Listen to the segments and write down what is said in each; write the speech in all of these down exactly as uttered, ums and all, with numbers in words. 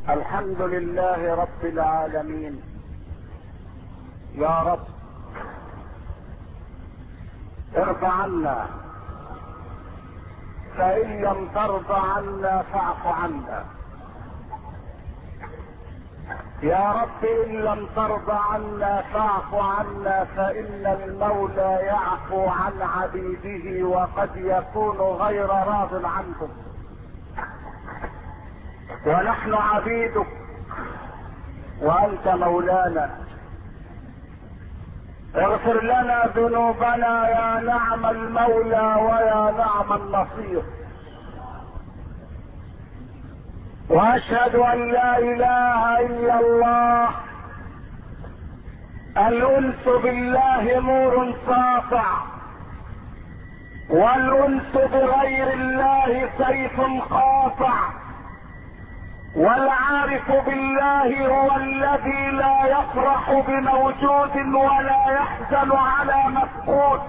الحمد لله رب العالمين. يا رب ارض عنا، فإن لم ترضى عنا فاعف عنا. يا رب إن لم ترضى عنا فاعف عنا، فإن المولى يعفو عن عبيده وقد يكون غير راض عنهم، ونحن عبيدك وأنت مولانا. اغفر لنا ذنوبنا يا نعم المولى ويا نعم النصير. واشهد ان لا اله الا الله. الانس بالله نور ساطع، والانس بغير الله سيف قاطع. والعارف بالله هو الذي لا يفرح بموجود ولا يحزن على مفقود.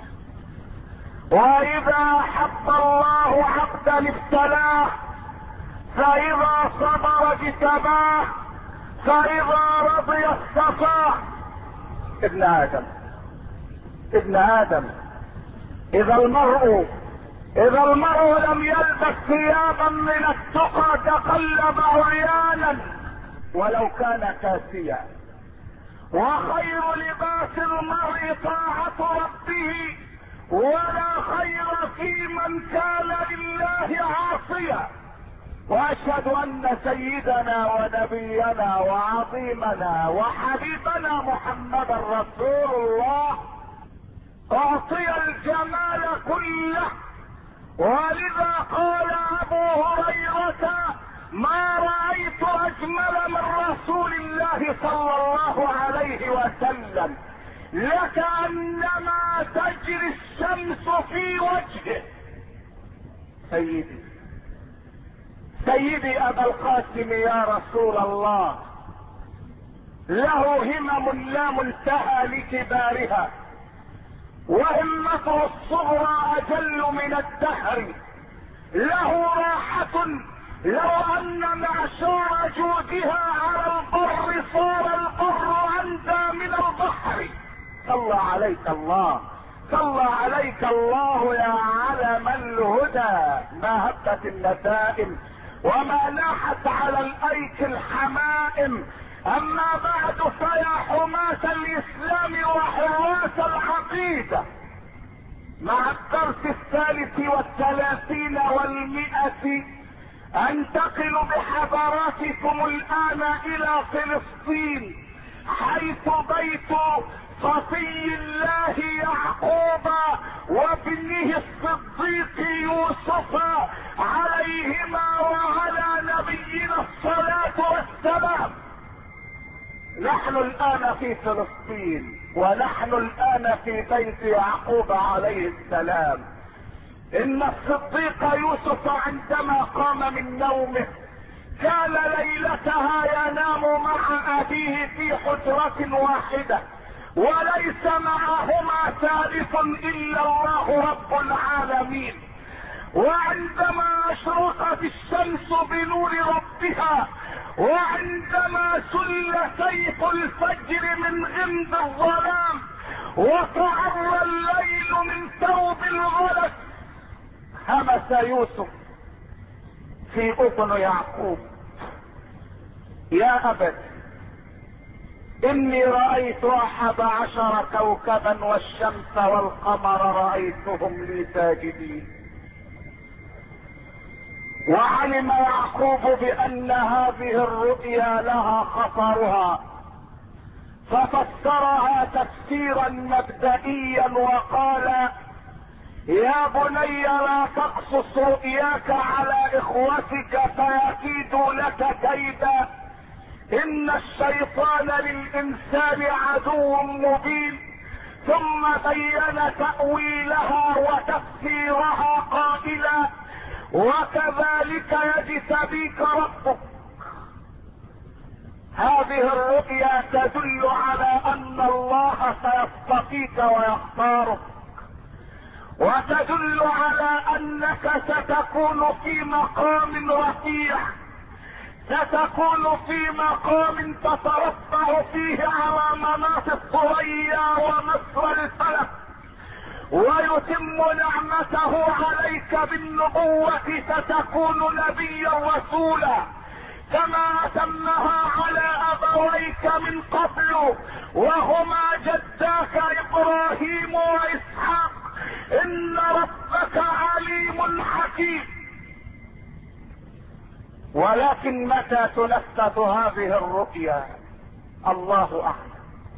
واذا احب الله عبدا ابتلاه، فاذا صبر اجتباه، فاذا رضي اصطفاه. ابن ادم ابن ادم اذا المرء اذا المرء لم يلبس ثيابا من التقى تقلب عريانا ولو كان كاسيا. وخير لباس المرء طاعة ربه، ولا خير في من كان لله عاصيا. واشهد ان سيدنا ونبينا وعظيمنا وحبيبنا محمدا رسول الله اعطي الجمال كله. ولذا قال ابو هريرة: ما رأيت اجمل من رسول الله صلى الله عليه وسلم، لكأنما تجري الشمس في وجهه. سيدي سيدي ابا القاسم يا رسول الله، له همم لا منتهى لكبارها، وهمته الصغرى اجل من الدهر. له راحة لو ان معشار جودها على البر صار البر عندى من البحر. صلى عليك الله صلى عليك الله يا علم الهدى. ما هبت النسائم وما لاحت على الايك الحمائم. اما بعد، فيا حماة الاسلام وحراس العقيدة، مع الدرس الثالث والثلاثين والمئة انتقل بحضراتكم الان الى فلسطين، حيث بيت صفي الله يعقوب وابنه الصديق يوسف عليهما وعلى نبينا الصلاة والسلام. نحن الان في فلسطين، ونحن الان في بيت يعقوب عليه السلام. ان الصديق يوسف عندما قام من نومه كان ليلتها ينام مع ابيه في حجرة واحدة، وليس معهما ثالث الا الله رب العالمين. وعندما اشرقت الشمس بنور ربها، وعندما سل سيف الفجر من غمد الظلام، وتعرى الليل من ثوب الغلس، همس يوسف في اذن يعقوب: يا ابت، اني رأيت احد عشر كوكبا والشمس والقمر رأيتهم لي ساجدين. وعلم يعقوب بان هذه الرؤيا لها خطرها، ففسرها تفسيرا مبدئيا وقال: يا بني لا تقصص رؤياك على اخوتك فيكيدوا لك كيدا، ان الشيطان للانسان عدو مبين. ثم بين تأويلها وتفسيرها قائلا: وكذلك يجتبيك ربك. هذه الرؤيا تدل على ان الله سيصطفيك ويختارك، وتدل على انك ستكون في مقام رفيع ستكون في مقام تترفع فيه على مناط الثريا ومصر الفلك، ويتم نعمته عليك بالنبوة، ستكون نبيا رسولا كما أتمها على أبويك من قبل وهما جداك إبراهيم وإسحاق. إن ربك عليم حكيم. ولكن متى تنفذ هذه الرؤيا؟ الله أعلم.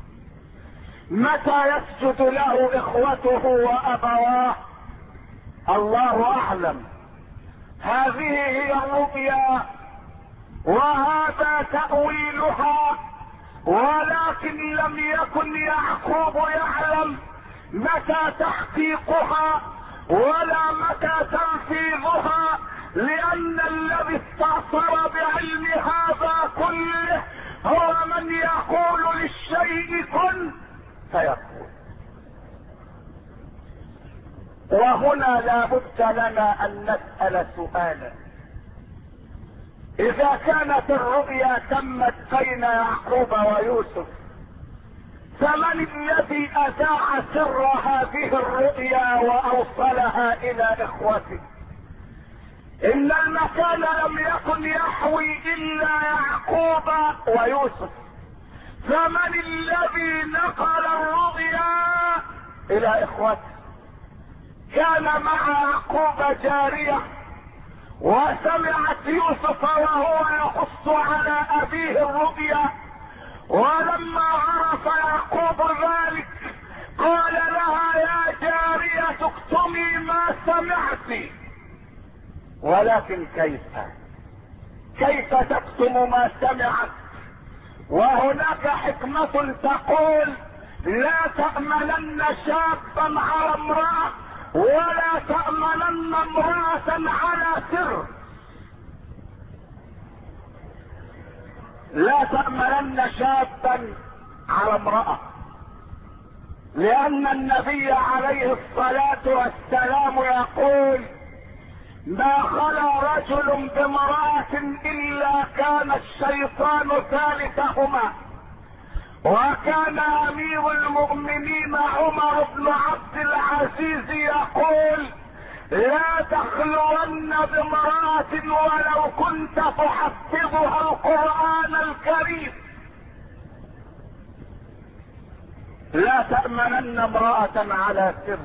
متى يسجد له إخوته وأبواه؟ الله أعلم. هذه هي الرؤيا وهذا تأويلها، ولكن لم يكن يعقوب يعلم متى تحقيقها ولا متى تنفيذها، لأن الذي استأثر بعلم هذا كله هو من يقول للشيء كن فيكون. وهنا لا بد لنا أن نسأل سؤالا: إذا كانت الرؤيا تمت بين يعقوب ويوسف، فمن الذي أذاع سر هذه الرؤيا وأوصلها إلى إخوته؟ إن المكان لم يكن يحوي إلا يعقوب ويوسف، فمن الذي نقل الرؤيا إلى إخوته؟ كان مع يعقوب جارية وسمعت يوسف وهو يقص على أبيه الرؤيا، ولما عرف يعقوب ذلك قال لها: يا جارية اكتمي ما سمعت. ولكن كيف كيف تكتم ما سمعت؟ وهناك حكمة تقول: لا تأمنن شابا على امرأة ولا تأمنن امرأة على سر. لا تأمنن شابا على امرأة، لأن النبي عليه الصلاة والسلام يقول: ما خلا رجل بامرأة إلا كان الشيطان ثالثهما. وكان أمير المؤمنين عمر بن عبد العزيز يقول: لا تخلون بامرأة ولو كنت تحفظها القرآن الكريم. لا تأمنن امرأة على سر،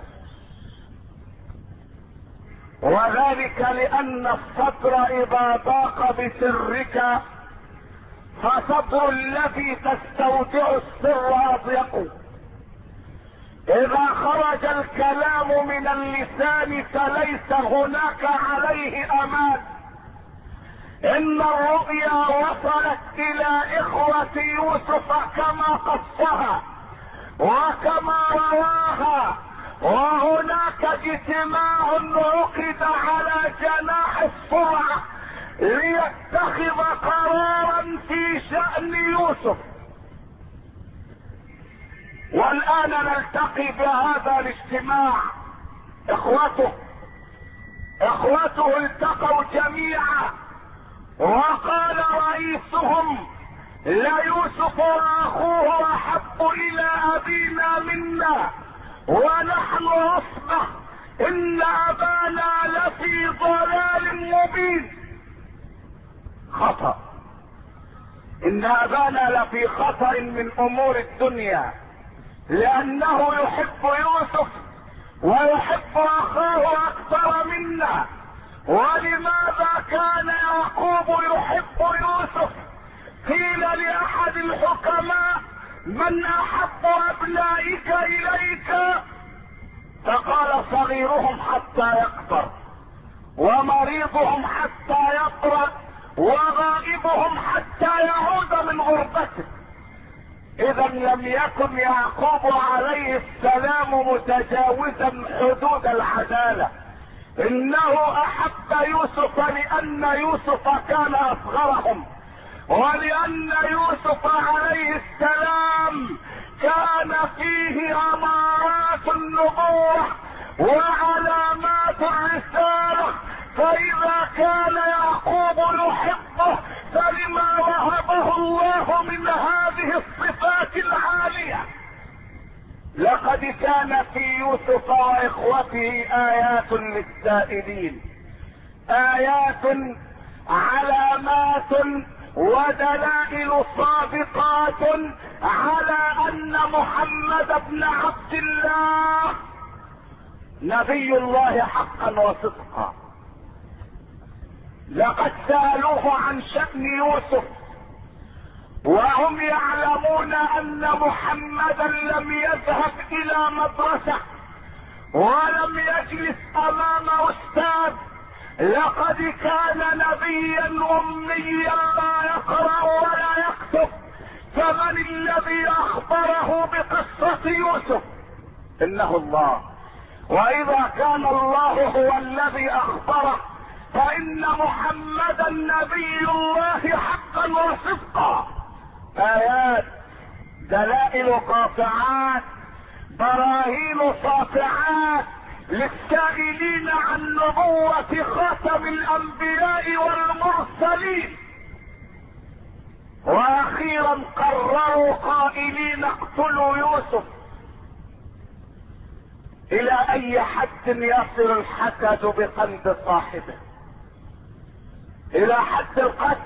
وذلك لأن الصدر إذا ضاق بسرك فصدر الذي تستودع السر أضيق. إذا خرج الكلام من اللسان فليس هناك عليه أمان. إن الرؤيا وصلت إلى إخوة يوسف كما قصها وكما رواها، وهناك اجتماع عقد على جناح السرعة ليتخذ قرارا في شأن يوسف. والآن نلتقي بهذا الاجتماع. اخوته اخوته التقوا جميعا، وقال رئيسهم: ليوسف واخوه احب الى ابينا منا ونحن عصبة، ان ابانا لفي ضلال مبين. خطأ. ان ابانا لفي خطأ من امور الدنيا، لانه يحب يوسف ويحب اخاه اكثر منا. ولماذا كان يعقوب يحب يوسف؟ قيل لاحد الحكماء: من احب ابنائك اليك؟ فقال: صغيرهم حتى يكبر، ومريضهم حتى يقرأ، وغائبهم حتى يعود من غربته. اذا لم يكن يعقوب عليه السلام متجاوزا حدود العدالة، انه احب يوسف لان يوسف كان اصغرهم، ولان يوسف عليه السلام كان فيه امارات النبوة وعلامات الرسالة. فاذا كان يعقوب يحبه لما وهبه الله من هذه الصفات العالية. لقد كان في يوسف واخوته ايات للسائلين، ايات علامات ودلائل صادقات على ان محمد بن عبد الله نبي الله حقا وصدقا. لقد سألوه عن شأن يوسف وهم يعلمون ان محمدا لم يذهب الى مدرسة ولم يجلس امام استاذ، لقد كان نبيا اميا لا يقرأ ولا يكتب. فمن الذي اخبره بقصة يوسف؟ انه الله. واذا كان الله هو الذي اخبره فان محمدا نبي الله حقا وصدقا. ايات، دلائل قاطعات، براهين ساطعات للسائلين عن نبوة خاتم الانبياء والمرسلين. واخيرا قرروا قائلين اقتلوا يوسف. الى اي حد يصل الحسد بقلب صاحبه؟ الى حد القتل،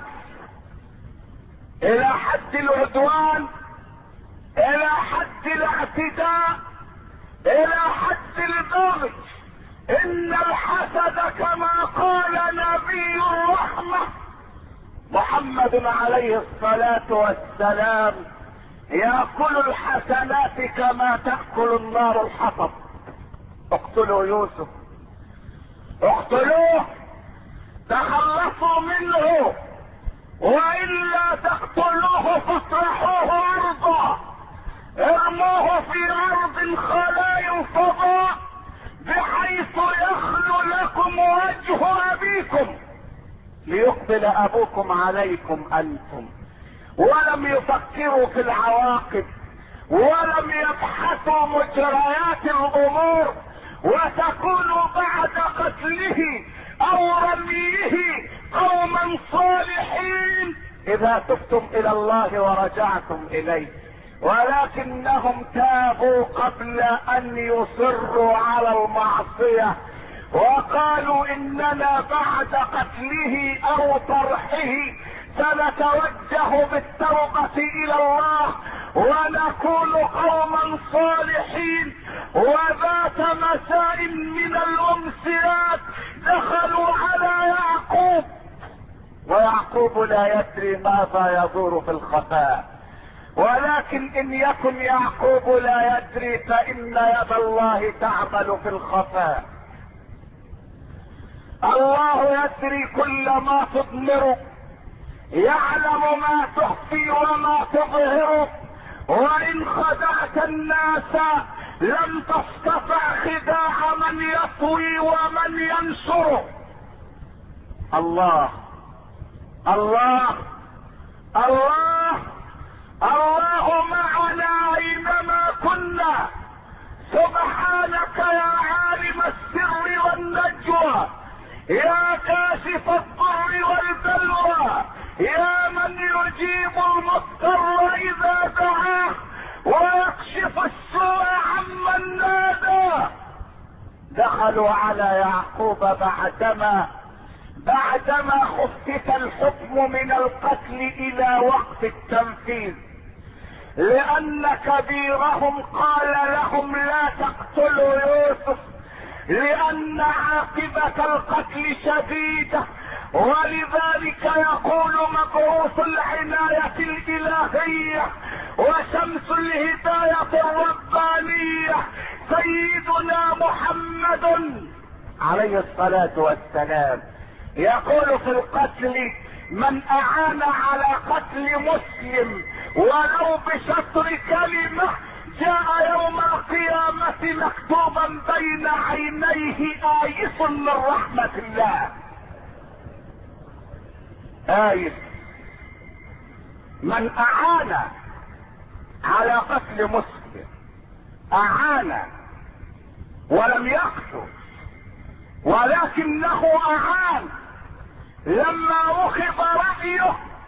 الى حد العدوان، الى حد الاعتداء، الى حد البغي. ان الحسد كما قال نبي الرحمة محمد عليه الصلاة والسلام يأكل الحسنات كما تأكل النار الحطب. اقتلوا يوسف، اقتلوه، تخلصوا منه، والا تقتلوه فاطرحوه ارضا، ارموه في ارض خلاء فضاء بحيث يخلو لكم وجه ابيكم ليقبل ابوكم عليكم انتم. ولم يفكروا في العواقب ولم يبحثوا مجريات الامور، وتكونوا بعد قتله او رميه قوما صالحين اذا تبتم الى الله ورجعتم اليه. ولكنهم تابوا قبل ان يصروا على المعصية وقالوا اننا بعد قتله او طرحه سنتوجه بالتوبة الى الله ونكون قوما صالحين. وذات مساء من الامسيات دخلوا على يعقوب، ويعقوب لا يدري ماذا يدور في الخفاء. ولكن ان يكن يعقوب لا يدري فان يد الله تعمل في الخفاء. الله يدري كل ما تضمر، يعلم ما تخفي وما تظهر. وان خدعت الناس لم تستطع خداع من يطوي ومن ينشر. الله الله الله الله معنا اينما كنا. سبحانك يا عالم السر والنجوى، يا كاشف الضر والبلوى، يا من يجيب المضطر اذا دعاه ويكشف السوء عمن نادى. دخلوا على يعقوب بعدما بعدما خفف الحكم من القتل الى وقت التنفيذ، لان كبيرهم قال لهم لا تقتلوا يوسف لان عاقبة القتل شديدة. ولذلك يقول مبعوث العناية الالهية وشمس الهداية الربانية سيدنا محمد عليه الصلاة والسلام يقول في القتل: من اعان على قتل مسلم ولو بشطر كلمة جاء يوم القيامة مكتوبا بين عينيه آيس من رحمة الله. آيس. من اعان على قتل مسلم، اعان ولم يقتل، ولكنه اعان. لما اخذ رأيه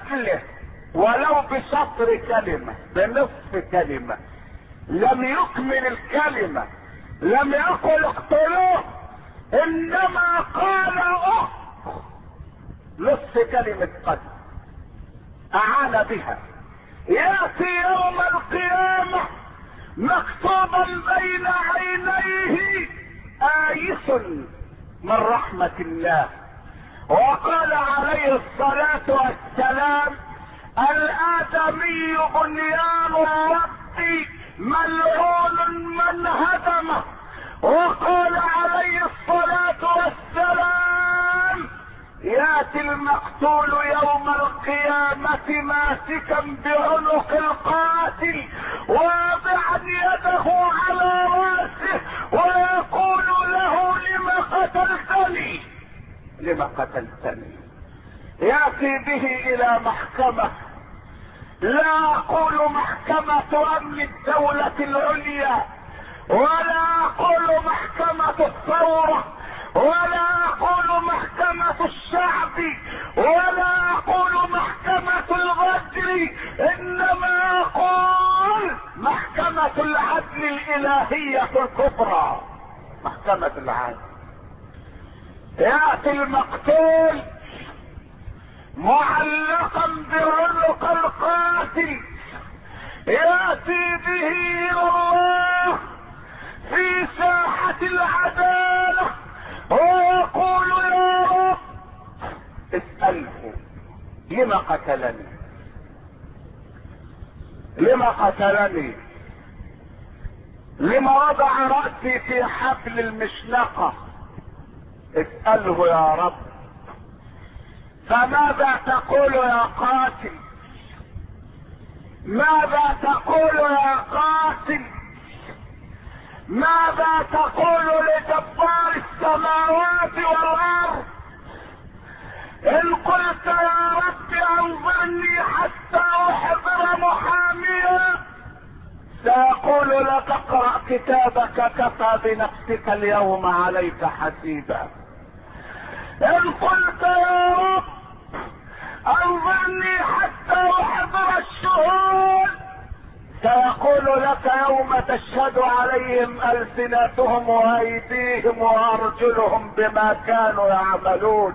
قتله ولو بشطر كلمة، بنصف كلمة، لم يكمل الكلمة، لم يقل اقتلوه، انما قال اه نصف كلمة قتل اعان بها. ياتي يوم القيامة مكتوبا بين عينيه آيس من رحمة الله. وقال عليه الصلاة والسلام الآدمي بنيان ربي ملعون من هدمه. وقال عليه الصلاة والسلام ياتي المقتول يوم القيامة ماسكا بعنق القاتل واضعا يده على راسه ويقول له لم قتلتني لم قتلتني. ياتي به الى محكمة، لا اقول محكمة امن الدولة العليا، ولا اقول محكمة الثورة، ولا اقول محكمة الشعب، ولا اقول محكمة الغدر، انما اقول محكمة العدل الالهية الكبرى، محكمة العدل. ياتي المقتول معلقا بعنق القاتل، ياتي به الى الله في ساحة العدالة ويقول يا رب اسأله لما قتلني، لما قتلني، لما وضع رأسي في حبل المشنقة، اسأله يا رب. فماذا تقول يا قاتل؟ ماذا تقول يا قاتل؟ ماذا تقول لجبار السماوات والارض؟ ان قلت يا رب انظرني حتى احضر محاميا، سيقول لك اقرأ كتابك كفى بنفسك اليوم عليك حسيبا. ان قلت يا رب انظرني حتى احضر الشهود، سيقول لك يوم تشهد عليهم ألسنتهم وأيديهم وأرجلهم بما كانوا يعملون،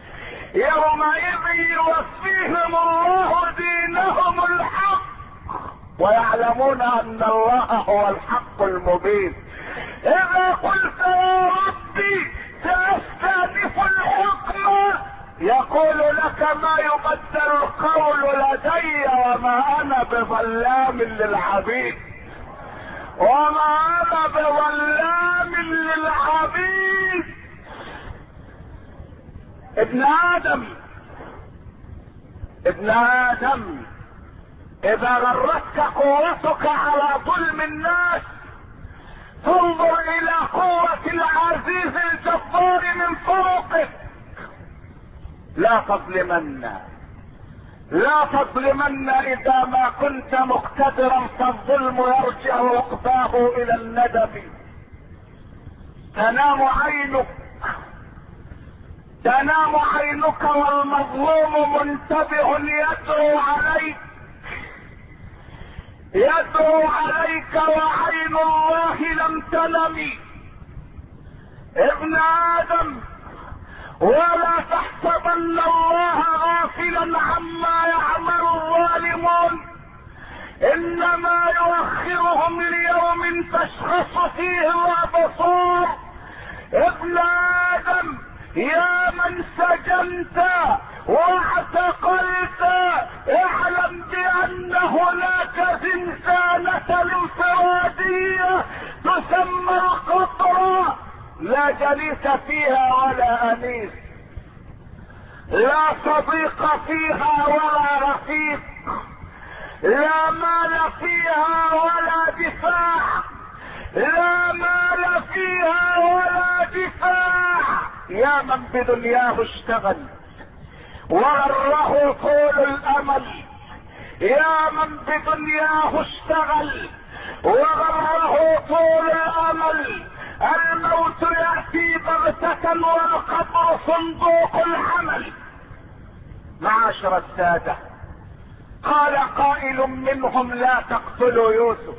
يومئذ يوفيهم الله دينهم الحق ويعلمون أن الله هو الحق المبين. إذا قلت يا ربي سأستأنف الحكم، يقول لك ما يبدل القول لدي وما انا بظلام للعبيد، وما انا بظلام للعبيد. ابن ادم ابن ادم اذا غرتك قوتك على ظلم الناس فانظر الى قوة العزيز الجبار من فوقك. لا تظلمن، لا تظلمن اذا ما كنت مقتدرا، فالظلم يرجع عقباه الى الندم. تنام عينك تنام عينك والمظلوم منتبه يدعو عليك يدعو عليك وعين الله لم تنم. ابن ادم ولا تحسبن الله غافلا عما يعمل الظالمون، انما يؤخرهم ليوم تشخص فيه الابصار. ابن ادم يا من سجنت واعتقلت، اعلم بان هناك زنزانة الانفرادية تسمى القطرة، لا جليس فيها ولا انيس، لا صديق فيها ولا رفيق، لا مال فيها ولا دفاع، لا مال فيها ولا دفاع. يا من بدنياه اشتغل وغره طول الامل، يا من بدنياه اشتغل وغره طول الامل. الموت يأتي بغتة والقبر صندوق الحمل. معاشر السادة، قال قائل منهم لا تقتلوا يوسف.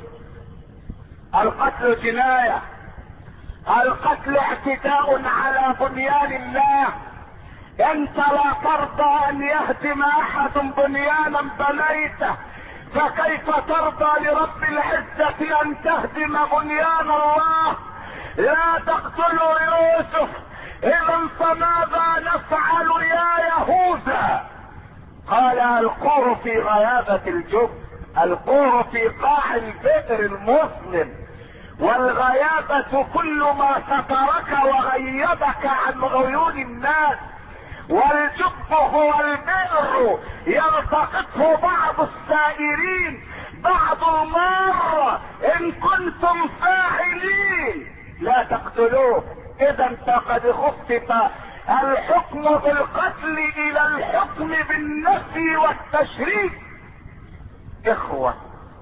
القتل جناية، القتل اعتداء على بنيان الله. انت لا ترضى ان يهدم احد بنيانا بنيته، فكيف ترضى لرب العزة ان تهدم بنيان الله؟ لا تقتلوا يوسف. اذا فماذا نفعل يا يهوذا؟ قال القوه في غيابة الجب، القوه في قاع البئر المظلم. والغيابة كل ما سترك وغيبك عن عيون الناس، والجب هو البئر يلتقطه بعض السائرين بعض المرة ان كنتم فاعلين. لا تقتلوه. اذا فقد خفف الحكم بالقتل الى الحكم بالنفي والتشريك. اخوة،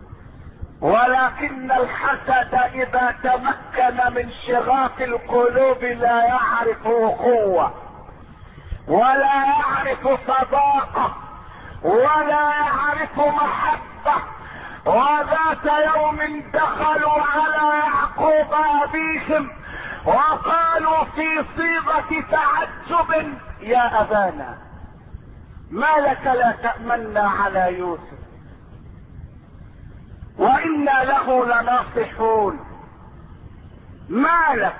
ولكن الحسد اذا تمكن من شغاف القلوب لا يعرف اخوة، ولا يعرف صداقة، ولا يعرف محبة. وذات يوم دخلوا على يعقوب ابيهم وقالوا في صيغة تعجب يا ابانا ما لك لا تأمنا على يوسف وإنا له لناصحون. ما لك؟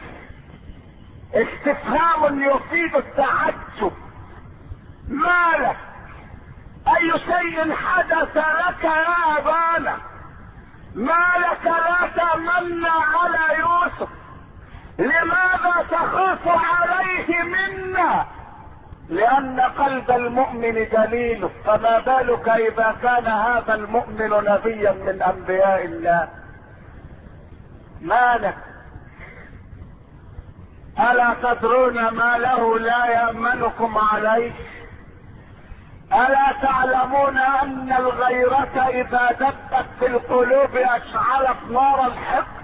استفهام يفيد التعجب. ما لك؟ اي شيء حدث لك يا ابانا؟ ما لك لا تأمنا على يوسف؟ لماذا تخاف عليه منا؟ لان قلب المؤمن دليل، فما بالك اذا كان هذا المؤمن نبيا من انبياء الله. ما لك؟ الا تدرون ما له لا يأمنكم عليه؟ الا تعلمون ان الغيرة اذا دبت في القلوب اشعلت نار الحقد؟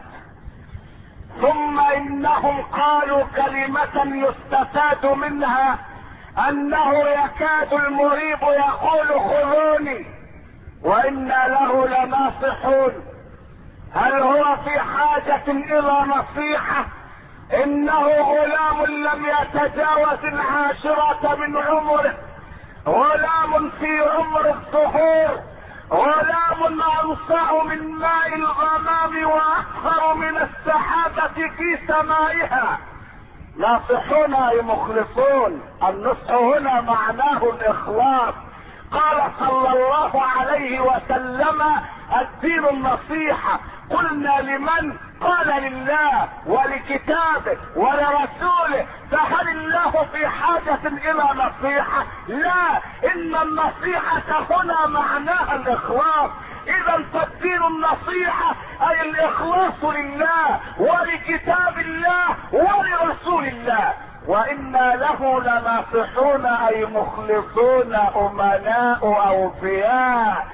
ثم انهم قالوا كلمة يستفاد منها انه يكاد المريب يقول خذوني وانا له لناصحون. هل هو في حاجة الى نصيحة؟ انه غلام لم يتجاوز العاشرة من عمره، غلام في عمر الظهور، غلام انصع من ماء الغمام واكثر من السحابة في سمائها. ناصحون اي مخلصون. النصح هنا معناه الاخلاص. قال صلى الله عليه وسلم الدين النصيحة. قلنا لمن؟ قال لله ولكتابه ولرسوله. فهل الله في حاجة الى نصيحة؟ لا، ان النصيحة هنا معناها الاخلاص. اذا فالدين النصيحة اي الاخلاص لله ولكتاب الله ولرسول الله. وانا له لناصحون اي مخلصون امناء اوفياء،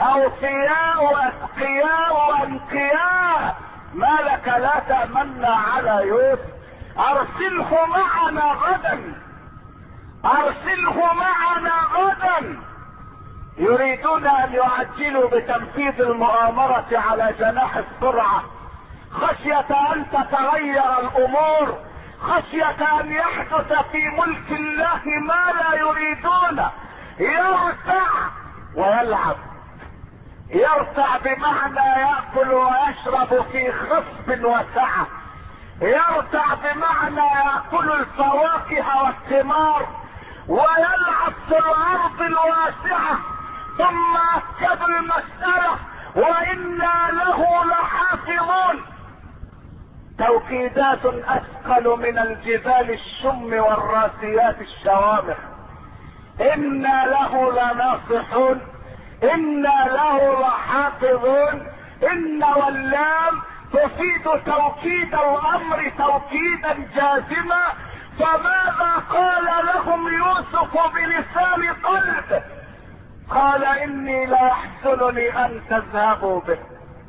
اوفياء اتقياء انقياء. ما لك لا تأمنا على يوسف؟ ارسله معنا غدا، ارسله معنا غدا. يريدون ان يعجلوا بتنفيذ المؤامرة على جناح السرعة، خشية ان تتغير الامور، خشية ان يحدث في ملك الله ما لا يريدون. يرتع ويلعب. يرتع بمعنى يأكل ويشرب في خصب وسعة. يرتع بمعنى يأكل الفواكه والثمار ويلعب في الارض الواسعة. ثم اكد المسألة وانا له لحافظون. توكيدات اثقل من الجبال الشم والراسيات الشوامخ. انا له لناصحون، انا له لحافظون. ان واللام تفيد توكيد الامر توكيدا جازما. فماذا قال لهم يوسف بلسان قلب؟ قال اني لا يحزنني ان تذهبوا به.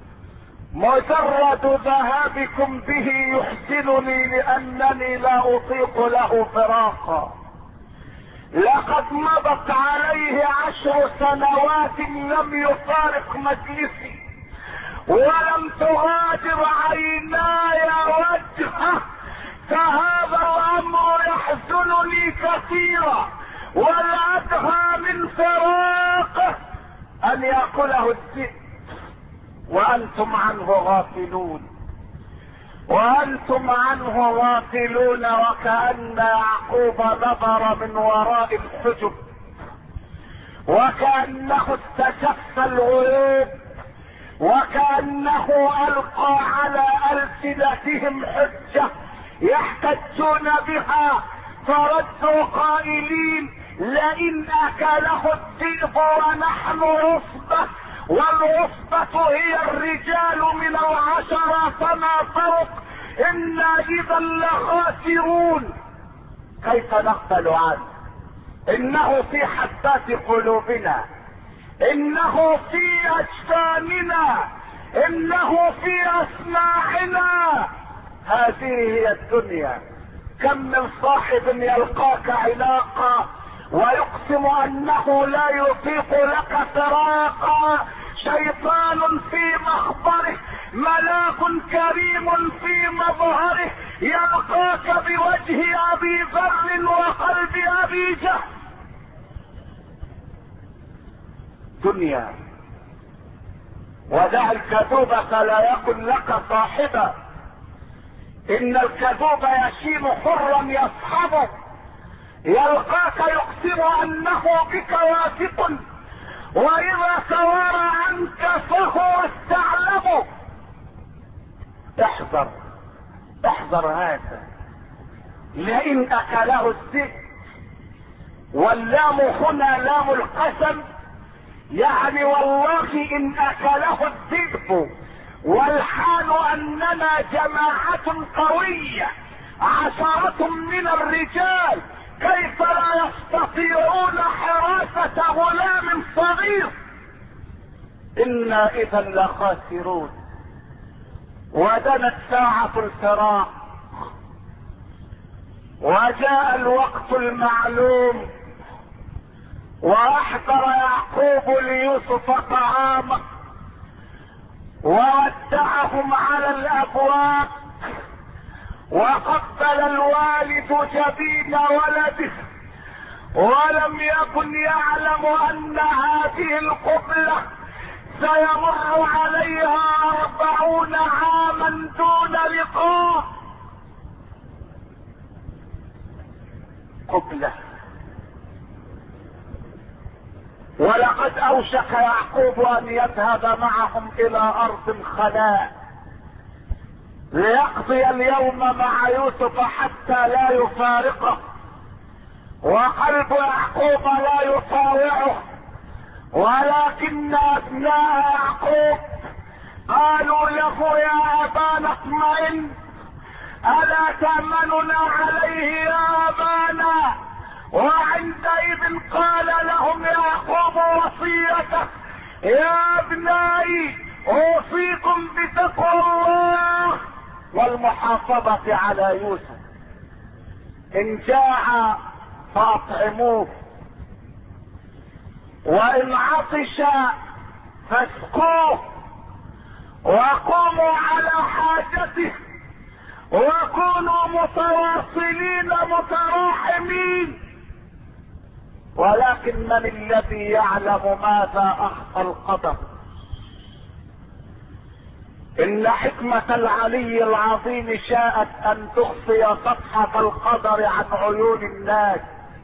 مجرد ذهابكم به يحزنني لانني لا اطيق له فراقا. لقد مضت عليه عشر عشر سنوات لم يفارق مجلسي ولم تغادر عيناي وجهه، فهذا الامر يحزنني كثيرا، والادهى من فراقه ان ياكله الذئب وانتم عنه غافلون، وانتم عنه غافلون. وكأن يعقوب نظر من وراء الحجب، وكأنه استشف الغيوب، وكأنه ألقى على ألسنتهم حجة يحتجون بها، فردوا قائلين: لئن أكله الذئب ونحن عصبة، والعصبة هي الرجال من العشرة فما فرق، إنا إذا لخاسرون. كيف نغفل عنه؟ إنه في حبات قلوبنا، إنه في أجسامنا، إنه في أسماعنا. هذه هي الدنيا. كم من صاحب يلقاك علاقا ويقسم أنه لا يطيق لك فراقا، شيطان في مخبره، ملاك كريم في مظهره، يلقاك بوجه أبي ذر وقلب أبي جهل. دنيا. ودع الكذوب فلا يكن لك صاحبا، إن الكذوب يشيم حرا يصحبه، يلقاك يقسم أنه بك واثق، وإذا توارى عنك فهو استعلم. احذر احذر هذا. لئن أكله الذئب، واللام هنا لام القسم، يعني والله إن أكله الذئب، والحال أننا جماعة قوية عشرة من الرجال، كيف لا يستطيعون حراسة غلام صغير؟ إنا إذا لخاسرون. ودنت ساعة الفراق، وجاء الوقت المعلوم، واحضر يعقوب ليوسف طعامه، وودعهم على الابواب، وقبل الوالد جبين ولده، ولم يكن يعلم ان هذه القبلة سيمر عليها اربعون عاما دون لقاء. قبلة. ولقد اوشك يعقوب ان يذهب معهم الى ارض خلاء ليقضي اليوم مع يوسف حتى لا يفارقه، وقلب يعقوب لا يطاوعه، ولكن ابناء يعقوب قالوا له: يا ابانا اطمئن، الا تامننا عليه يا ابانا؟ وعندئذ قال لهم يعقوب وصيته: يا ابنائي اوصيكم بتقوى الله والمحافظة على يوسف، ان جاع فاطعموه، وان عطش فاسقوه، وقوموا على حاجته، وكونوا متواصلين متراحمين. ولكن من الذي يعلم ماذا اخفى القدر؟ ان حكمة العلي العظيم شاءت ان تخفي صفحة القدر عن عيون الناس،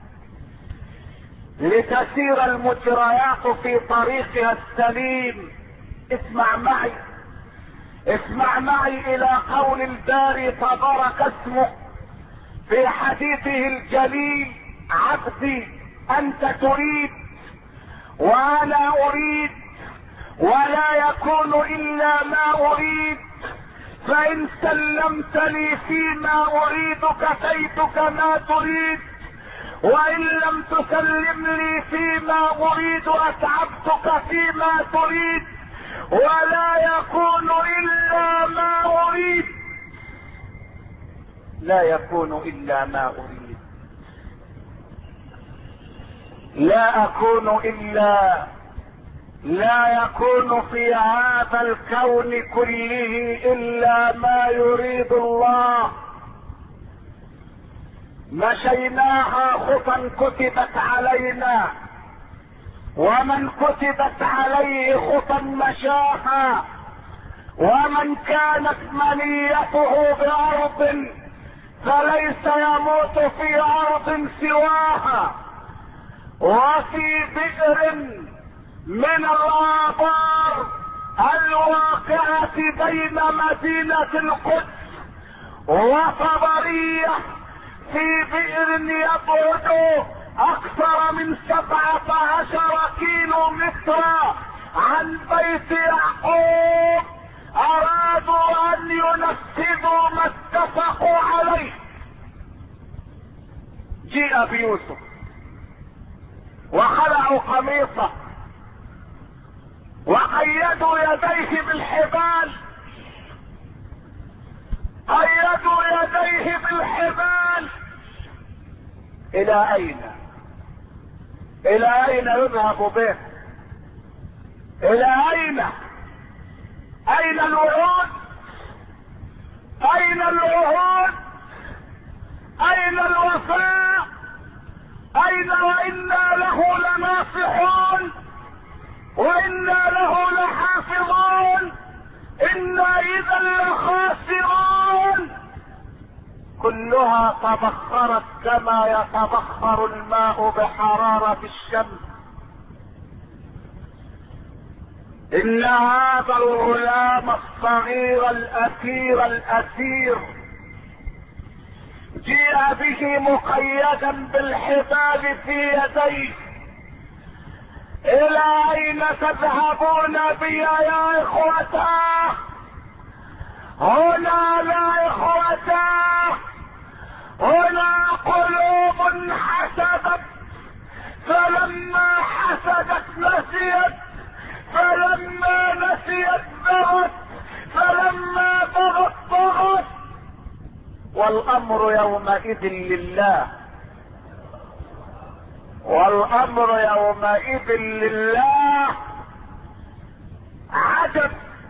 لتسير المجريات في طريقها السليم. اسمع معي اسمع معي الى قول الباري تبارك اسمه في حديثه الجليل: عبدي انت تريد وانا اريد، ولا يكون الا ما اريد، فان سلمت لي فيما اريد كفيتك ما تريد، وان لم تسلم لي فيما اريد اتعبتك فيما تريد، ولا يكون الا ما اريد. لا يكون الا ما اريد. لا اكون الا لا يكون في هذا الكون كله الا ما يريد الله. مشيناها خطا كتبت علينا، ومن كتبت عليه خطا مشاها، ومن كانت منيته بارض فليس يموت في ارض سواها. وفي بئر من الآبار الواقعة بين مدينة القدس وطبرية، في بئر يبعد اكثر من سبعة عشر كيلو مترا عن بيت يعقوب، ارادوا ان ينفذوا ما اتفقوا عليه. جيء بيوسف وخلعوا قميصه وقيدوا يديه بالحبال، قيدوا يديه بالحبال. الى اين الى اين يذهب به؟ الى اين اين الوعود؟ اين العهود؟ اين الوفاء؟ اين وانا له لناصحون وانا له لحافظون؟ انا اذا لخاسرون. كلها تبخرت كما يتبخر الماء بحرارة الشمس. ان هذا الغلام الصغير الاسير الاسير جيء به مقيدا بالحبال في يديه. الى اين تذهبون بي يا اخوتاه؟ هنا لا اخوتاه، هنا قلوب حسدت، فلما حسدت نسيت، فلما نسيت بغت، فلما بغت بغت. والامر يومئذ لله، والامر يومئذ لله. عجب،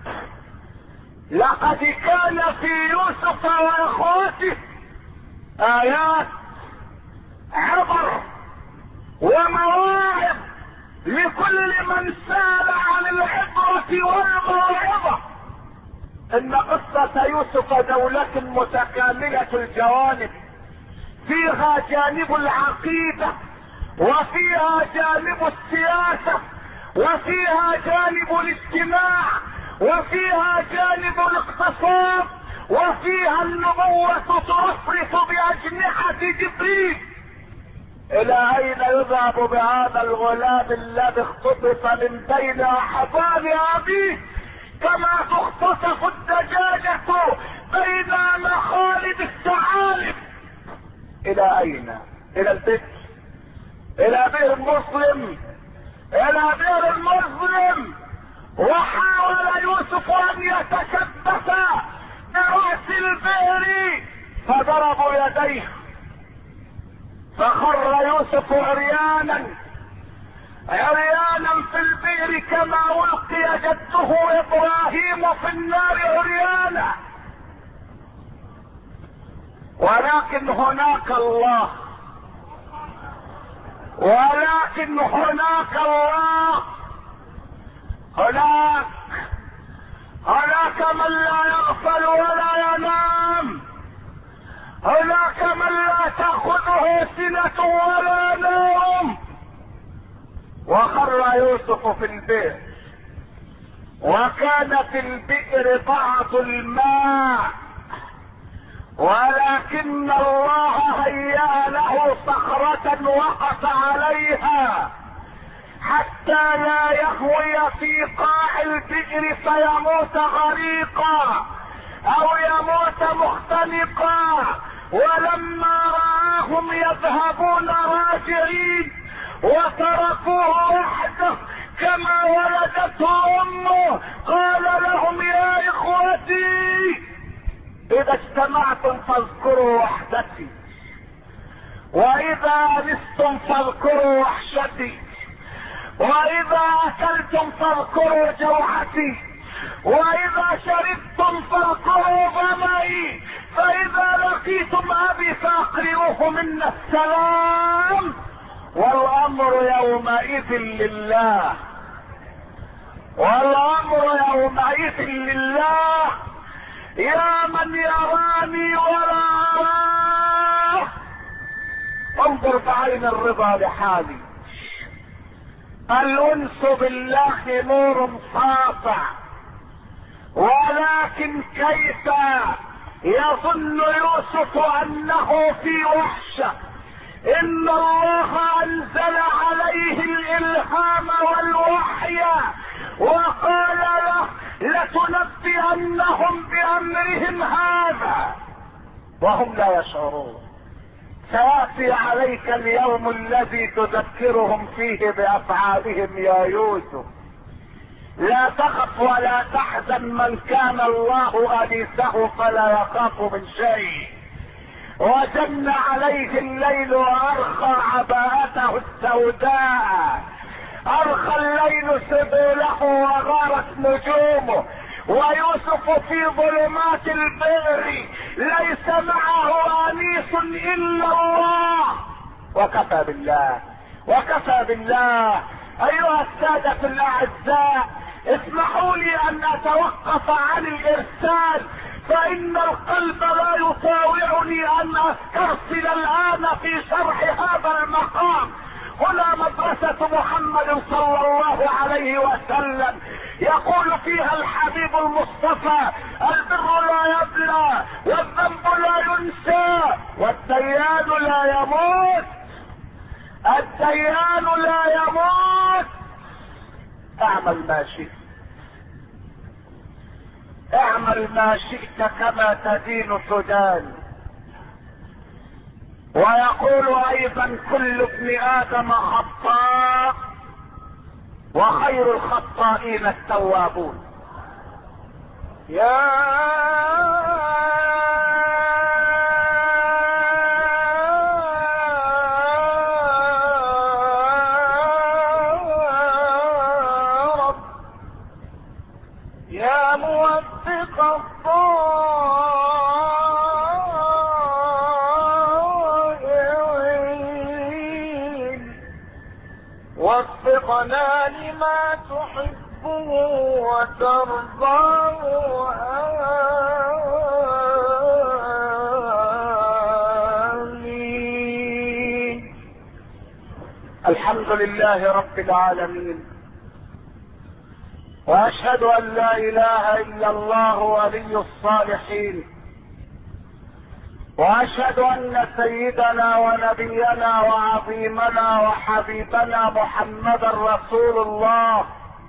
لقد كان في يوسف واخواته ايات عبر ومواعظ لكل من سال عن العبرة والموعظة. ان قصة يوسف دولة متكاملة الجوانب، فيها جانب العقيدة، وفيها جانب السياسة، وفيها جانب الاجتماع، وفيها جانب الاقتصاد، وفيها النبوة ترفرف بأجنحة جبريل. الى اين يذهب بهذا الغلام الذي اختطف من بين احضان ابيه كما تختطف الدجاجة بين مخالب الثعالب؟ الى اين؟ الى البئر، الى بئر المسلم، الى بئر المسلم. وحاول يوسف ان يتشبث برأس البئر فضربوا يديه فخر يوسف عريانا عريانا في البئر كما القي جده ابراهيم في النار عريانا. ولكن هناك الله، ولكن هناك الله، هناك هناك من لا يغفل ولا ينام، هناك من لا تأخذه سنة ولا نوم. وخر يوسف في البئر، وكان في البئر بعض الماء، ولكن الله هيأ له صخرة وقف عليها حتى لا يهوي في قاع البئر فيموت غريقا او يموت مختنقا. ولما رآهم يذهبون راجعين وتركوه وحده كما ولدته امه قال لهم يا اخوتي اذا اجتمعتم فاذكروا وحدتي، واذا لستم فاذكروا وحشتي، واذا اكلتم فاذكروا جوعتي، واذا شربتم فاذكروا ظمئي، فاذا لقيتم ابي فاقرئوه منا السلام، والامر يومئذ لله، والامر يومئذ لله. يا من يراني ولا اراه، انظر بعين الرضا لحالي. الانس بالله نور ساطع، ولكن كيف يظن يوسف انه في وحشة؟ ان الله انزل عليه الالهام والوحي وقال له لتنبئنهم بامرهم هذا وهم لا يشعرون. سيأتي عليك اليوم الذي تذكرهم فيه بافعالهم يا يوسف. لا تخف ولا تحزن، من كان الله انيسه فلا يخاف من شيء. وجن عليه الليل وارخى عباءته السوداء، ارخى الليل سبيله وغارت نجومه، ويوسف في ظلمات البئر ليس معه انيس الا الله. وكفى بالله، وكفى بالله. ايها السادة الاعزاء، اسمحوا لي ان اتوقف عن الارسال، فان القلب لا يطاوعني ان استرسل الان في شرح هذا المقام. هنا مدرسة محمد صلى الله عليه وسلم، يقول فيها الحبيب المصطفى: البر لا يبلى، والذنب لا ينسى، والديان لا يموت، الديان لا يموت. اعمل ما شئت، اعمل ما شئت كما تدين تدان. ويقول ايضا: كل ابن ادم خطاء، وخير الخطائين التوابون. يا رب يا موفق الضالين، وفقنا لما تحبه وترضاه. آمين. الحمد لله رب العالمين، واشهد ان لا اله الا الله ولي الصالحين، واشهد ان سيدنا ونبينا وعظيمنا وحبيبنا محمدا رسول الله،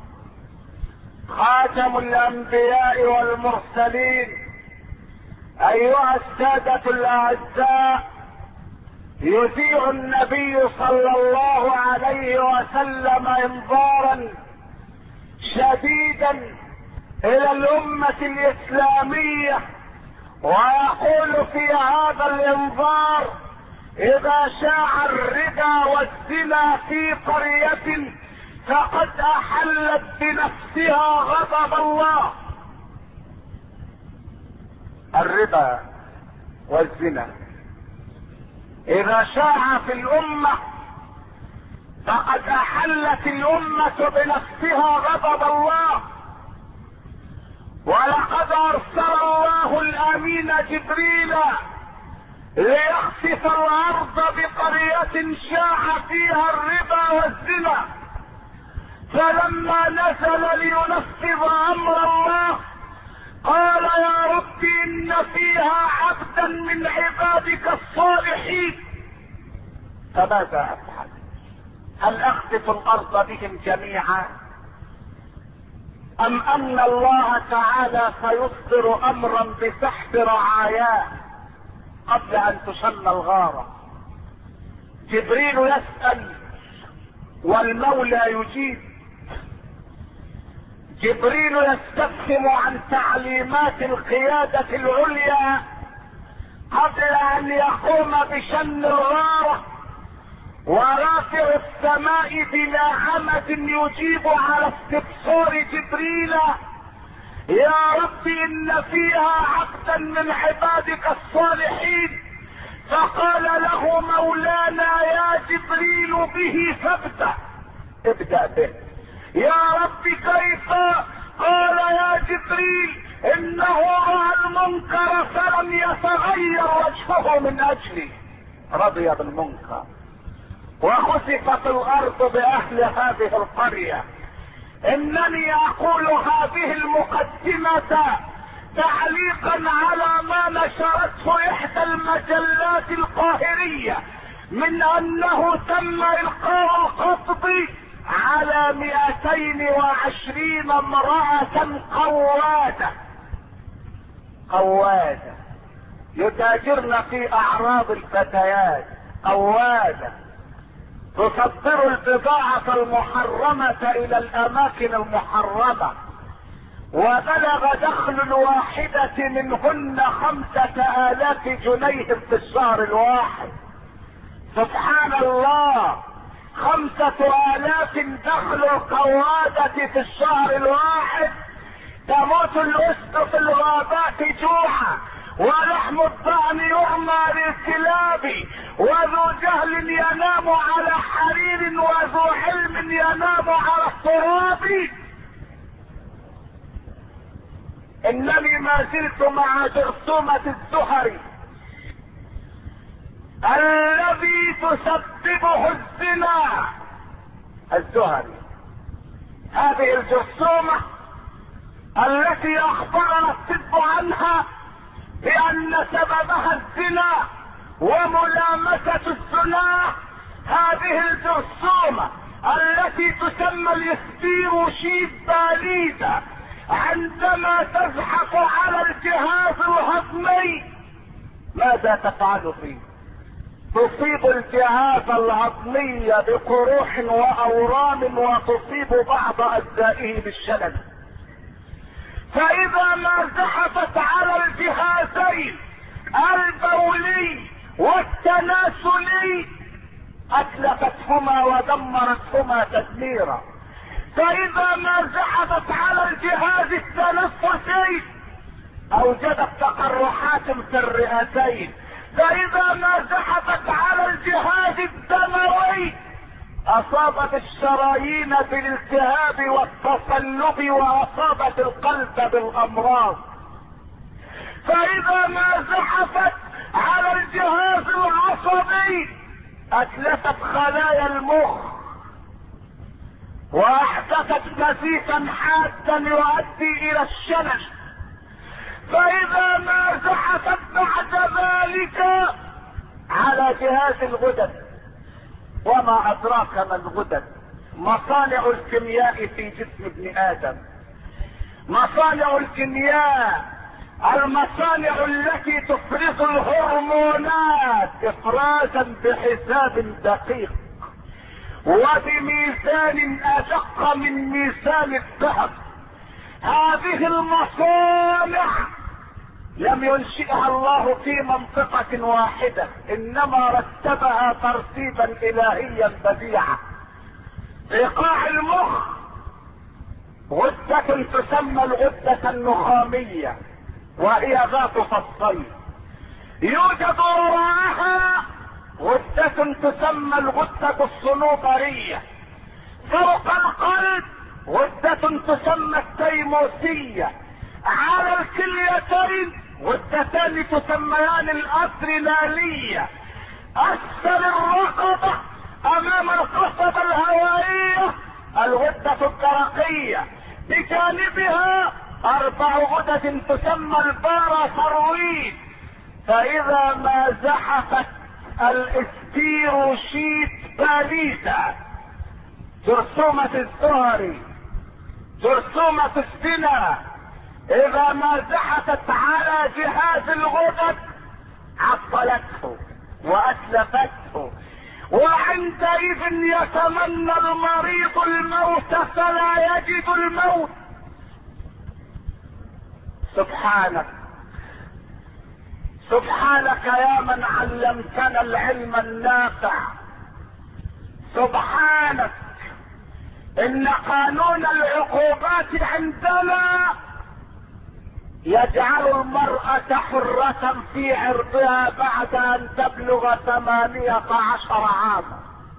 خاتم الانبياء والمرسلين. ايها السادة الاعزاء، يذيع النبي صلى الله عليه وسلم انذارا شديدا الى الامة الاسلامية، ويقول في هذا الانذار: اذا شاع الربا والزنا في قرية فقد احلت بنفسها غضب الله. الربا والزنا اذا شاع في الامة فقد احلت الامة بنفسها غضب الله. ولقد ارسل الله الامين جبريل ليخسف الارض بقرية شاع فيها الربا والزنا، فلما نزل لينفذ امر الله قال: يا رب ان فيها عبدا من عبادك الصالحين. فماذا افعل؟ هل اخسف الارض بهم جميعا، ام ان الله تعالى سيصدر امرا بسحب رعاياه قبل ان تشن الغارة؟ جبريل يسأل والمولى يجيب. جبريل يستفهم عن تعليمات القيادة العليا قبل ان يقوم بشن الغارة ورافع السماء بلا عمد يجيب على استبصار جبريل: يا رب ان فيها عبدا من عبادك الصالحين. فقال له مولانا: يا جبريل به فابدأ، ابدأ به. يا رب كيف؟ قال: يا جبريل انه رأى المنكر فلم يتغير وجهه من اجلي، رضي بالمنكر. وخسفت الارض باهل هذه القرية. انني اقول هذه المقدمة تعليقا على ما نشرته احدى المجلات القاهرية من انه تم القاء القبض على مئتين وعشرين امرأة قوادة قوادة يتاجرن في اعراض الفتيات، قوادة تصدر البضاعة المحرمة الى الاماكن المحرمة. وبلغ دخل الواحدة منهن خمسة الاف جنيه في الشهر الواحد. سبحان الله، خمسة الاف دخل القوادة في الشهر الواحد. تموت الاسد في الغابات جوعا، ولحم الضأن يرمى للكلاب، وذو جهل ينام على حرير، وذو علم ينام على التراب. انني ما زلت مع جرثومة الزهري الذي تسببه الزنا. الزهري هذه الجرثومة التي اخبرنا الطب عنها بان سببها الزنا وملامسة الزنا. هذه الجرثومة التي تسمى الاسبيروشيت-باليدا عندما تزحف على الجهاز الهضمي ماذا تفعل فيه؟ تصيب الجهاز الهضمي بقروح واورام، وتصيب بعض اجزائه بالشلل. فاذا ما زحفت على الجهازين البولي والتناسلي اتلفتهما ودمرتهما تدميرا. فاذا ما زحفت على الجهاز التنفسي اوجدت تقرحات في الرئتين. فاذا ما زحفت على الجهاز الدموي اصابت الشرايين بالالتهاب والتصلب، واصابت القلب بالامراض. فاذا ما زحفت على الجهاز العصبي اتلفت خلايا المخ، واحدثت نزيفا حادا يؤدي الى الشلل. فاذا ما زحفت بعد ذلك على جهاز الغدد، وما ادراك ما الغدد؟ مصانع الكيمياء في جسم ابن ادم. مصانع الكيمياء، المصانع التي تفرز الهرمونات افرازا بحساب دقيق وبميزان ادق من ميزان الذهب. هذه المصانع لم ينشئها الله في منطقة واحدة، انما رتبها ترتيبا الهيا بديعا. ايقاع المخ غدة تسمى الغدة النخامية، وهي ذات فصين. يوجد وراءها غدة تسمى الغدة الصنوبرية. فوق القلب غدة تسمى التيموسية. على الكليتين غدتان تسميان الادرينالية. اسفل الرقبة امام القصبة الهوائية الغدة الدرقية. بجانبها اربع غدد تسمى الباراثرويد. فاذا ما زحفت الاسبيروشيت-باليدا، جرثومة الزهري، جرثومة الزنا، اذا ما زحفت على جهاز الغدد عطلته واتلفته، وعندئذ يتمنى المريض الموت فلا يجد الموت. سبحانك سبحانك يا من علمتنا العلم النافع. سبحانك ان قانون العقوبات عندنا يجعل المرأة حرة في عرضها بعد ان تبلغ ثمانية عشر عاما،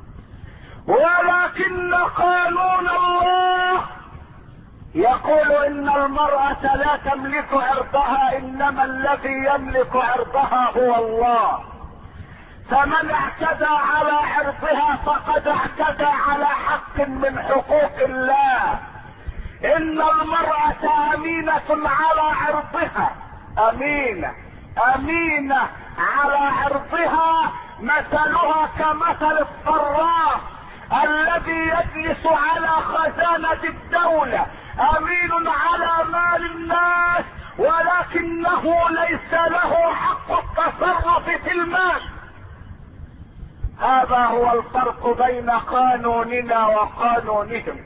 ولكن قانون الله يقول ان المرأة لا تملك عرضها، انما الذي يملك عرضها هو الله. فمن اعتدى على عرضها فقد اعتدى على حق من حقوق الله. ان المرأة امينة على عرضها، امينة امينة على عرضها، مثلها كمثل الصراف الذي يجلس على خزانة الدولة، امين على مال الناس ولكنه ليس له حق التصرف في المال. هذا هو الفرق بين قانوننا وقانونهم.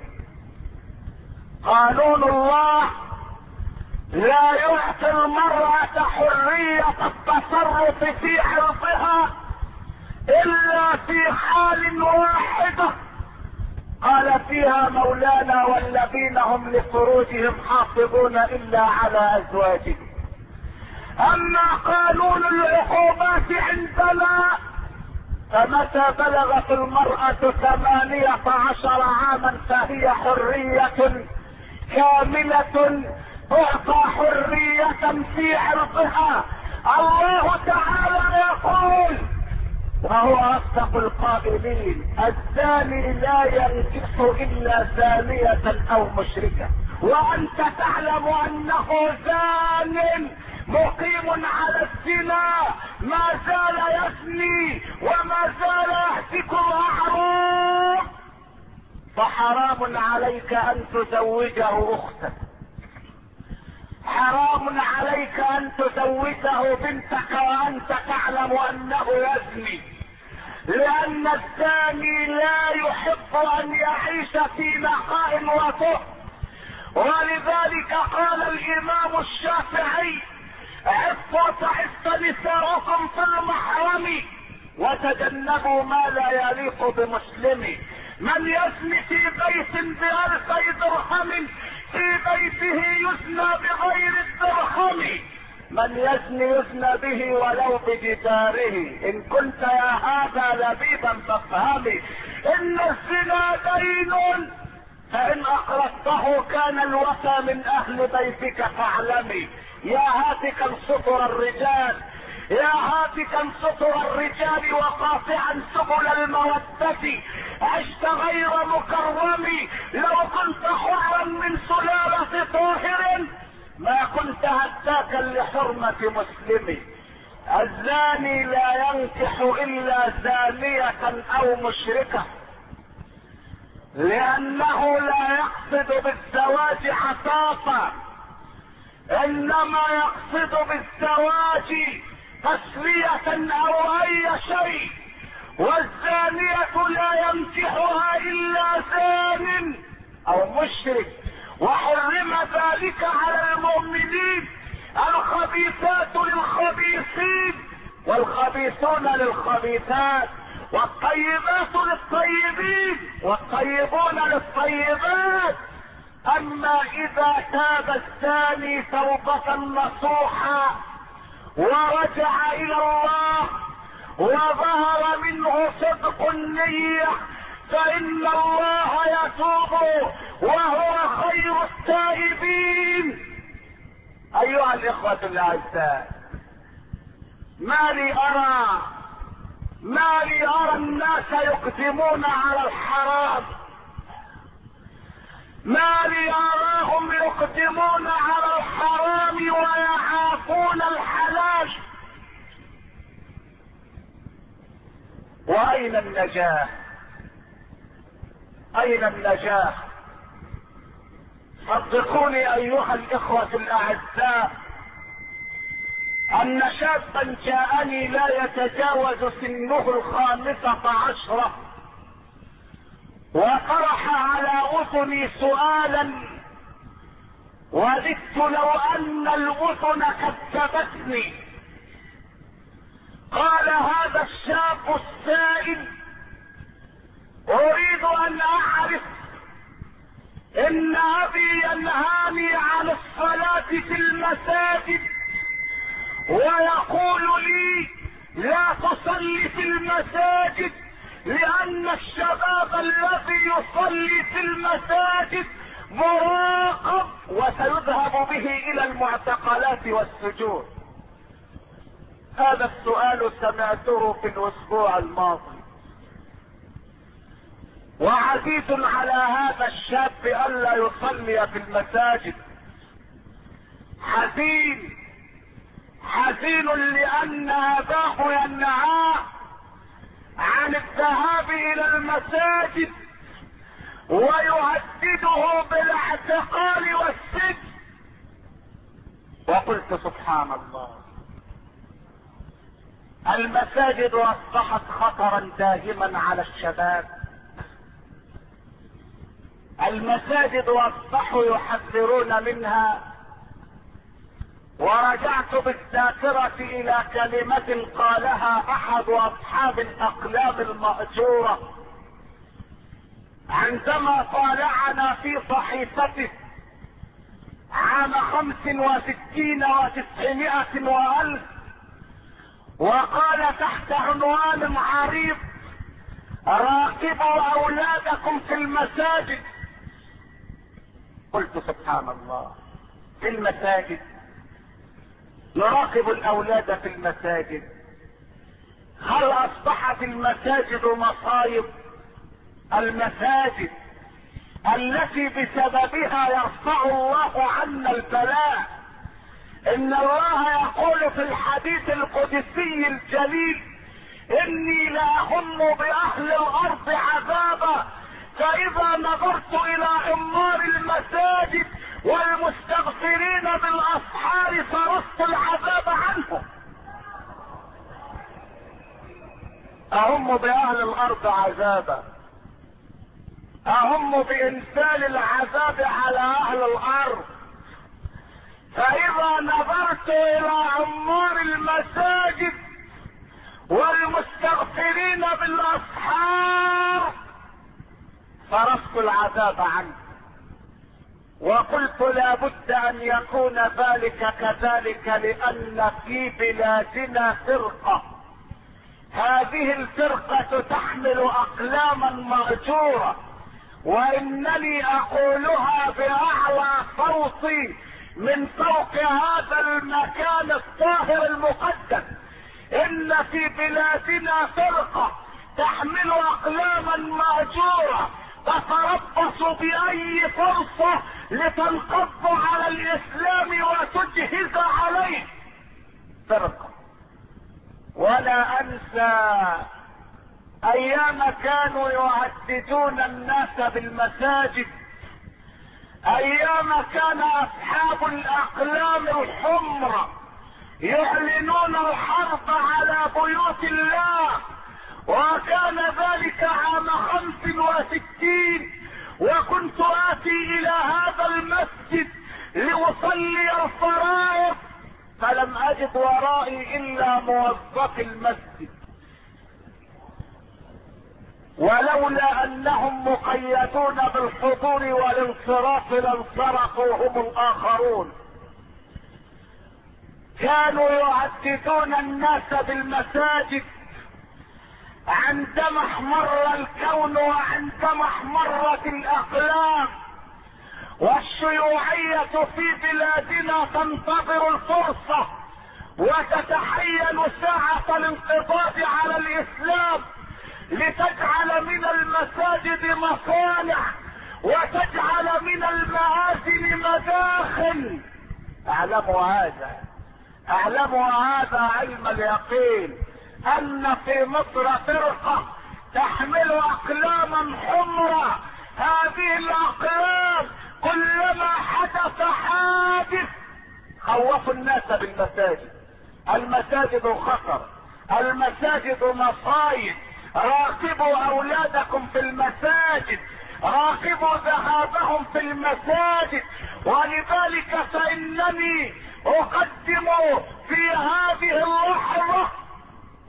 قانون الله لا يعطي المرأة حرية التصرف في عرضها الا في حال واحدة قال فيها مولانا: والذين هم لفروجهم حافظون الا على ازواجهم. اما قانون العقوبات عندنا فمتى بلغت المرأة ثمانية عشر عاما فهي حرية كاملة، تعطى حرية في عرضها. الله تعالى يقول وهو اصدق القائلين: الزاني لا ينكح الا زانية او مشركة. وانت تعلم انه زان مقيم على الزنا ما زال يزني وما زال يهتك المعروف، فحرام عليك ان تزوجه اختك، حرام عليك ان تزوجه بنتك وانت تعلم انه يزني، لان الزاني لا يحب ان يعيش في نقاء وطهر. ولذلك قال الامام الشافعي: عفوا تعف نساؤكم في المحرم وتجنبوا ما لا يليق بمسلم. من يزني في بيت بألفي درهم في بيته يزنى بغير الدرهم، من يزني يزنى به ولو بجداره. ان كنت يا هذا لبيبا فافهمي ان الزنا دين، فان اقرضته كان الوفى من اهل بيتك فاعلمي. يا هاتكا سطر الرجال، يا هاتكا سطر الرجال وقاطعا سبل المودة، عشت غير مكرم. لو كنت حرا من سلالة طاهر ما كنت هتاكا لحرمة مسلم. الزاني لا ينكح الا زانية او مشركة، لانه لا يقصد بالزواج عفافا، انما يقصد بالزواج تسلية او اي شيء. والزانية لا ينكحها الا زان او مشرك، وحرم ذلك على المؤمنين. الخبيثات للخبيثين والخبيثون للخبيثات، والطيبات للطيبين والطيبون للطيبات. اما اذا تاب الزاني توبة نصوحا ورجع الى الله وظهر منه صدق النية فان الله يتوب وهو خير التائبين. ايها الاخوة الاعزاء، ما لي ارى ما لي ارى الناس يقدمون على الحرام، ما لي اراهم يقدمون على الحرام ويعافون الحلال. واين النجاة؟ اين النجاة؟ صدقوني ايها الاخوة الاعزاء ان شابا جاءني لا يتجاوز سنه الخامسة عشرة وطرح على اذني سؤالا وددت لو ان الاذن كذبتني. قال هذا الشاب السائل: اريد ان اعرف ان ابي ينهاني عن الصلاة في المساجد ويقول لي لا تصلي في المساجد، لان الشباب الذي يصلي في المساجد مراقب وسيذهب به الى المعتقلات والسجون. هذا السؤال سمعته في الاسبوع الماضي، وعزيز على هذا الشاب الا يصلي في المساجد. حزين حزين لان اباه ينهاه عن الذهاب الى المساجد ويهدده بالاعتقال والسجن. وقلت سبحان الله، المساجد اصبحت خطرا دائما على الشباب. المساجد اصبحوا يحذرون منها. ورجعت بالذاكرة الى كلمة قالها احد اصحاب الاقلام المأجورة عندما طالعنا في صحيفته عام خمس وستين وتسعمائة والف، وقال تحت عنوان عريض: راقبوا اولادكم في المساجد. قلت سبحان الله، في المساجد نراقب الاولاد في المساجد؟ هل اصبحت المساجد مصايب؟ المساجد التي بسببها يرفع الله عنا البلاء. ان الله يقول في الحديث القدسي الجليل: اني لاهم باهل الارض عذابا، فاذا نظرت الى عمار المساجد والمستغفرين بالاسحار صرفت العذاب عنهم. اهم باهل الارض عذابا، اهم بانزال العذاب على اهل الارض، فاذا نظرت الى عمار المساجد والمستغفرين بالاسحار صرفت العذاب عنه. وقلت لا بد ان يكون ذلك كذلك، لان في بلادنا فرقة، هذه الفرقة تحمل اقلاما مأجورة، وانني اقولها باعلى صوتي من فوق هذا المكان الطاهر المقدس: ان في بلادنا فرقة تحمل اقلاما مأجورة تتربص باي فرصة لتنقض على الاسلام وتجهز عليه. فرقة. ولا انسى ايام كانوا يهددون الناس بالمساجد، ايام كان اصحاب الاقلام الحمر يعلنون الحرب على بيوت الله. وكان ذلك عام خمس وستين، وكنت اتي الى هذا المسجد لاصلي الفرائض، فلم اجد ورائي الا موظف المسجد، ولولا انهم مقيدون بالحضور والانصراف لانصرفوا هم الاخرون. كانوا يهددون الناس بالمساجد عندما احمر الكون وعندما احمرت الاقلام، والشيوعية في بلادنا تنتظر الفرصة وتتحين ساعة الانقضاض على الاسلام لتجعل من المساجد مصانع وتجعل من المآذن مداخل. اعلموا هذا، اعلموا هذا علم اليقين، ان في مصر فرقة تحمل اقلاما حمرا. هذه الاقلام كلما حدث حادث خوفوا الناس بالمساجد. المساجد خطر، المساجد مصايب، راقبوا اولادكم في المساجد، راقبوا ذهابهم في المساجد. ولذلك فانني اقدم في هذه اللحظة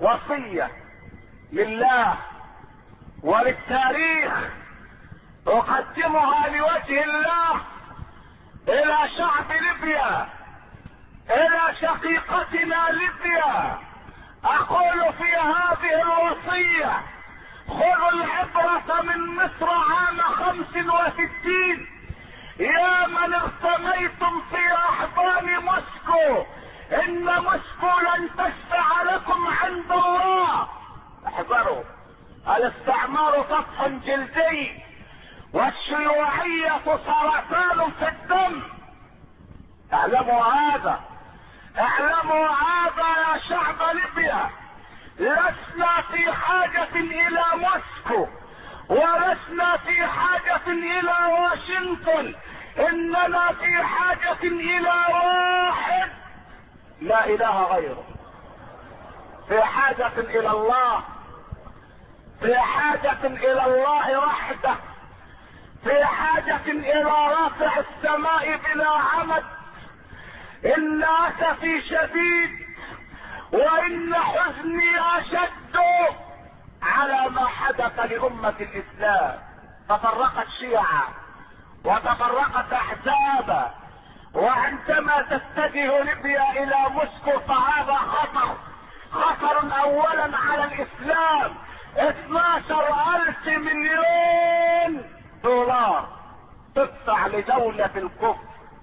وصية لله وللتاريخ اقدمها لوجه الله الى شعب ليبيا، الى شقيقتنا ليبيا. اقول في هذه الوصية: خذوا العبرة من مصر عام خمس وستين، يا من ارتميتم في احضان موسكو، ان موسكو لن تشفع لكم عند الله. احذروا، الاستعمار سطح جلدي والشيوعية سرطان في الدم. اعلموا هذا، اعلموا هذا يا شعب ليبيا. لسنا في حاجة الى موسكو، ولسنا في حاجة الى واشنطن، اننا في حاجة الى واحد لا اله غيره، في حاجة الى الله، في حاجة الى الله وحده، في حاجة الى رافع السماء بلا عمد. ان اسفي شديد وان حزني اشد على ما حدث لأمة الإسلام. تفرقت شيعة وتفرقت أحزابا، وعندما تتجه ليبيا إلى موسكو فهذا خطر، خطر أولا على الإسلام. اثناشر ألف مليون دولار تدفع لدولة الكفر،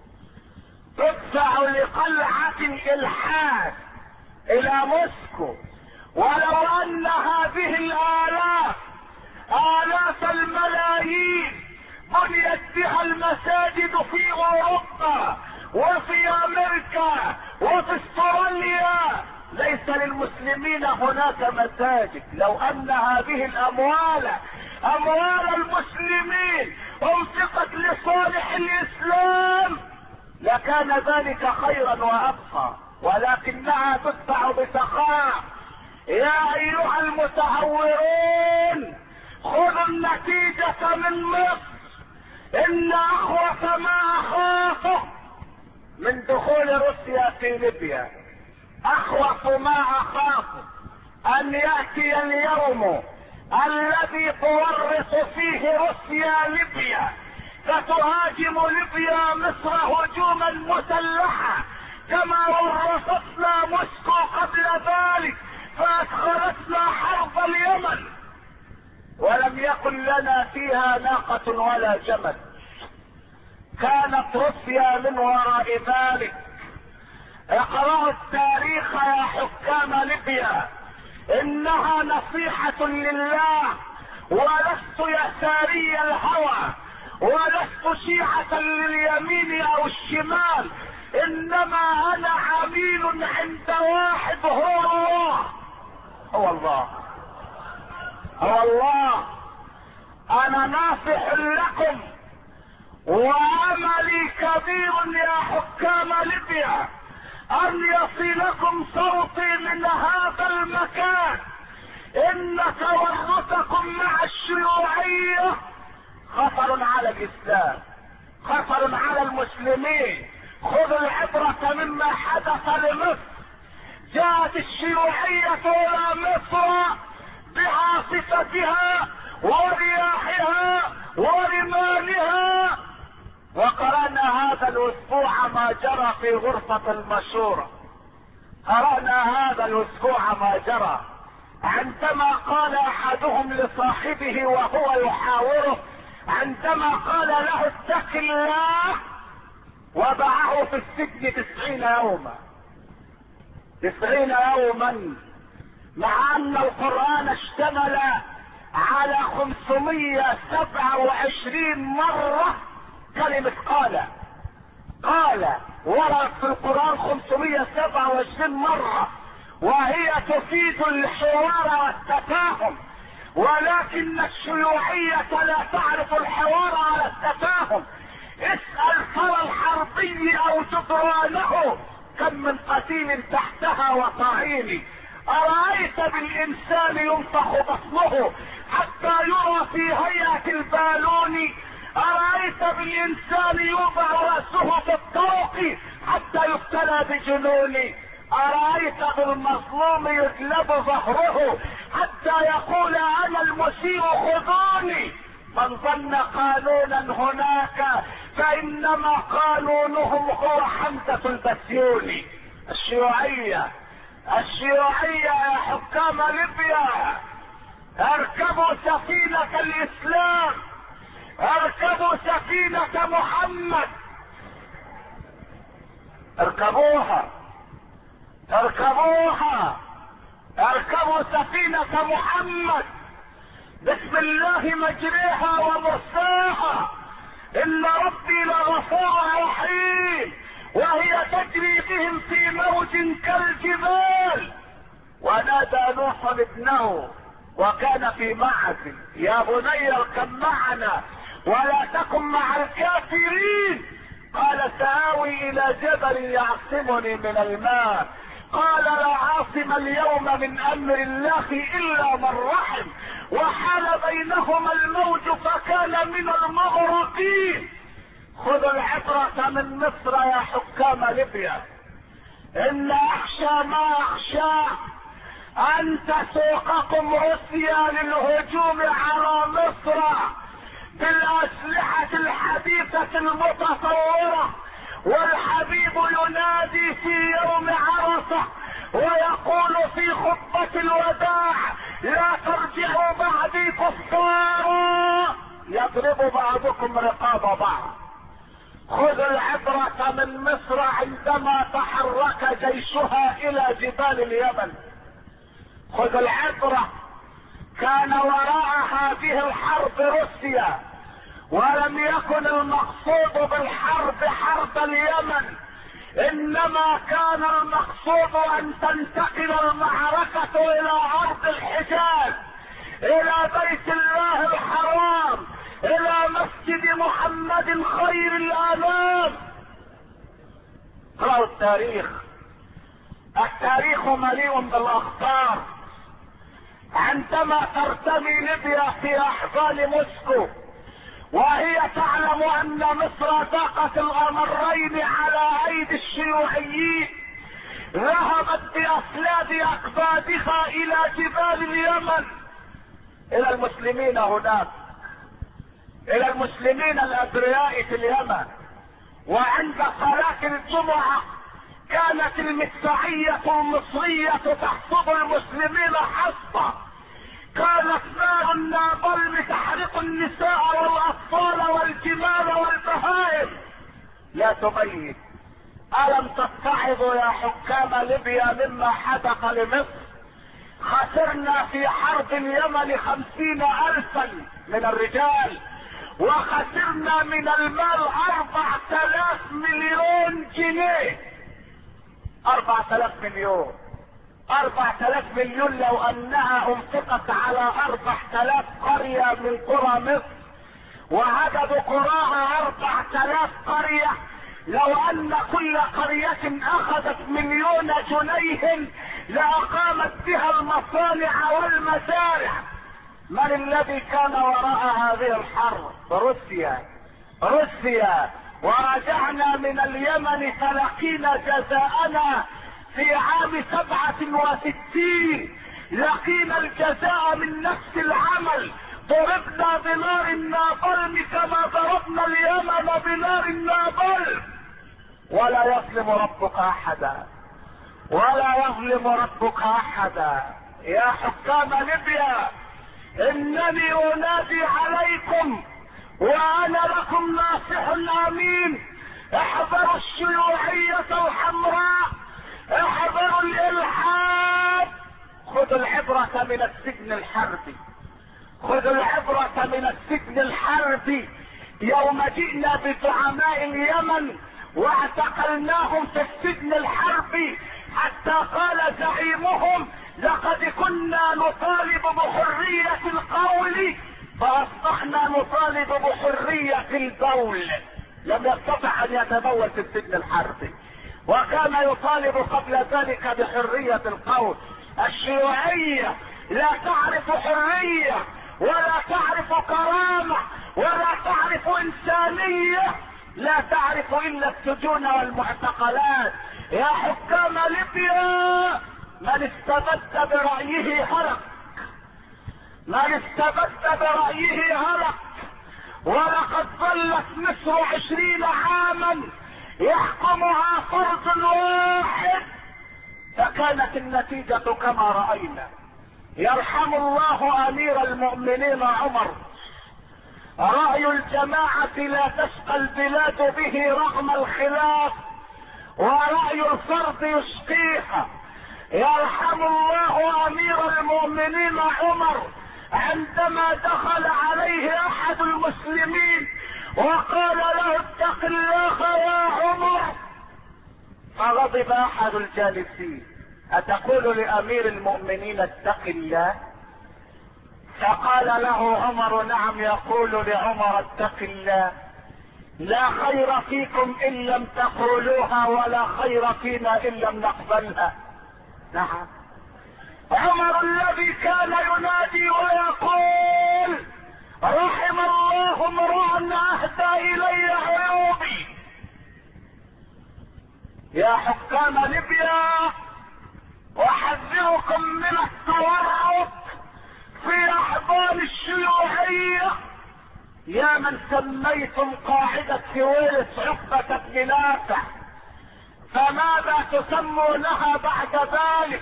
تدفع لقلعة الإلحاد إلى موسكو. ولو ان هذه الالاف الاف الملايين بنيت بها المساجد في اوروبا وفي امريكا وفي استراليا، ليس للمسلمين هناك مساجد. لو ان هذه الاموال اموال المسلمين انفقت لصالح الاسلام لكان ذلك خيرا وابقى، ولكنها تدفع بسخاء. يا ايها المتهورون خذوا النتيجة من مصر. ان اخوف ما اخافه من دخول روسيا في ليبيا، اخوف ما اخافه ان يأتي اليوم الذي تورط فيه روسيا ليبيا، فتهاجم ليبيا مصر هجوما مسلحا كما ورطتنا موسكو قبل ذلك فادخلتنا حرب اليمن ولم يكن لنا فيها ناقة ولا جمل. كانت روسيا من وراء ذلك. اقرأوا التاريخ يا حكام ليبيا، انها نصيحة لله، ولست يساري الهوى، ولست شيعة لليمين او الشمال، انما انا عميل عند واحد هو الله. هو الله هو الله. انا ناصح لكم واملي كبير يا حكام ليبيا ان يصلكم صوتي من هذا المكان. ان تورطكم مع الشيوعية خطر على الاسلام، خطر على المسلمين. خذوا العبرة مما حدث لمصر. جاءت الشيوعية الى مصر بعاصفتها ورياحها ورمالها، وقرأنا هذا الاسبوع ما جرى في غرفة المشورة. قرأنا هذا الاسبوع ما جرى عندما قال احدهم لصاحبه وهو يحاوره، عندما قال له اتق الله، وضعه في السجن تسعين يوما. تسعين يوما، مع ان القرآن اشتمل على خمسمية سبعة وعشرين مرة كلمة قال. قال ورد في القرآن خمسمية سبعة وعشرين مرة، وهي تفيد الحوار والتفاهم، ولكن الشيوعية لا تعرف الحوار ولا التفاهم. اسأل ثرى الحربي او جدرانه كم من قتيل تحتها وطعين. أرأيت بالإنسان ينفخ بطنه حتى يرى في هيئة البالون؟ أرأيت بالإنسان يوضع رأسه في الطرق حتى يبتلى بجنون؟ أرأيت بالمظلوم يجلب ظهره حتى يقول أنا المسيء خذوني. من ظن قانونا هناك فإنما قانونهم هو حمزة البسيوني. الشيوعية الشيوعية يا حكام ليبيا، اركبوا سفينة الإسلام، اركبوا سفينة محمد، اركبوها اركبوها اركبوا سفينة محمد. بسم الله مجريها ومرساها، إن ربي لغفور رحيم، وهي تجري بهم في موج كالجبال. ونادى نوح ابنه وكان في معزل يا بني اركب معنا ولا تكن مع الكافرين. قال سآوي إلى جبل يعصمني من الماء. قال لا عاصم اليوم من أمر الله إلا من رحم، وحال بينهما الموج فكان من المغرقين. خذوا العبرة من مصر يا حكام ليبيا. إن أخشى ما أخشى أن تسوقكم روسيا للهجوم على مصر بالأسلحة الحديثة المتطورة، والحبيب ينادي في يوم عرفة ويقول في خطبة الوداع لا ترجعوا بعدي كفارا يضرب بعضكم رقاب بعض. خذ العبرة من مصر عندما تحرك جيشها إلى جبال اليمن. خذ العبرة، كان وراء هذه الحرب روسيا، ولم يكن المقصود بالحرب حرب اليمن، انما كان المقصود ان تنتقل المعركة الى ارض الحجاز، الى بيت الله الحرام، الى مسجد محمد خير الانام. اقرأوا التاريخ، التاريخ مليء بالاخبار. عندما ترتمي ليبيا في احضان موسكو وهي تعلم ان مصر ذاقت الامرين على ايدي الشيوعيين، ذهبت باسلاب اكبادها الى جبال اليمن، الى المسلمين هناك، الى المسلمين الابرياء في اليمن. وعند صلاة الجمعة كانت المدفعية المصرية تحصد المسلمين حصبا، كانت نار النابلم تحرق النساء والاطفال والجمال والبهائم. لا تميز. الم تتعظوا يا حكام ليبيا مما حدث لمصر؟ خسرنا في حرب اليمن خمسين الفا من الرجال، وخسرنا من المال اربعة الاف مليون جنيه. اربعة الاف مليون اربعة الاف مليون لو انها انفقت على اربعة الاف قرية من قرى مصر، وعدد قراها اربعة الاف قرية، لو ان كل قرية اخذت مليون جنيه لاقامت بها المصانع والمزارع. من الذي كان وراء هذه الحرب؟ روسيا روسيا ورجعنا من اليمن فلقينا جزاءنا في عام سبعة وستين، لقينا الجزاء من نفس العمل، ضربنا بنار النابلم كما ضربنا اليمن بنار النابلم. ولا يظلم ربك احدا، ولا يظلم ربك احدا. يا حكام ليبيا، انني انادي عليكم وانا لكم ناصح امين، احذروا الشيوعية الحمراء، احذروا الالحاد. خذوا العبرة من السجن الحربي، خذوا العبرة من السجن الحربي. يوم جئنا بزعماء اليمن واعتقلناهم في السجن الحربي حتى قال زعيمهم لقد كنا نطالب بحرية القول فاصبحنا نطالب بحرية البول. لم يستطع ان يتبول في السجن الحربي، وكان يطالب قبل ذلك بحرية القول. الشيوعية لا تعرف حرية ولا تعرف كرامة ولا تعرف انسانية. لا تعرف الا السجون والمعتقلات. يا حكام ليبيا، من استبد برأيه هلك، من استبد برأيه هلك. ولقد ظلت مصر عشرين عاما يحكمها فرد واحد، فكانت النتيجة كما رأينا. يرحم الله امير المؤمنين عمر، رأي الجماعة لا تشقى البلاد به رغم الخلاف، ورأي الفرد يشقيها. يرحم الله امير المؤمنين عمر عندما دخل عليه احد المسلمين وقال له اتق الله يا عمر، فغضب احد الجالسين: اتقول لامير المؤمنين اتق الله؟ فقال له عمر: نعم، يقول لعمر اتق الله. لا خير فيكم ان لم تقولوها، ولا خير فينا ان لم نقبلها. نعم، عمر الذي كان ينادي ويقول: رحم الله امرأ اهدى الي عيوبي. يا حكام ليبيا، احذركم من التورط في احضان الشيوعية. يا من سميتم قاعدة سويس عقبة بن نافع، فماذا تسمونها بعد ذلك؟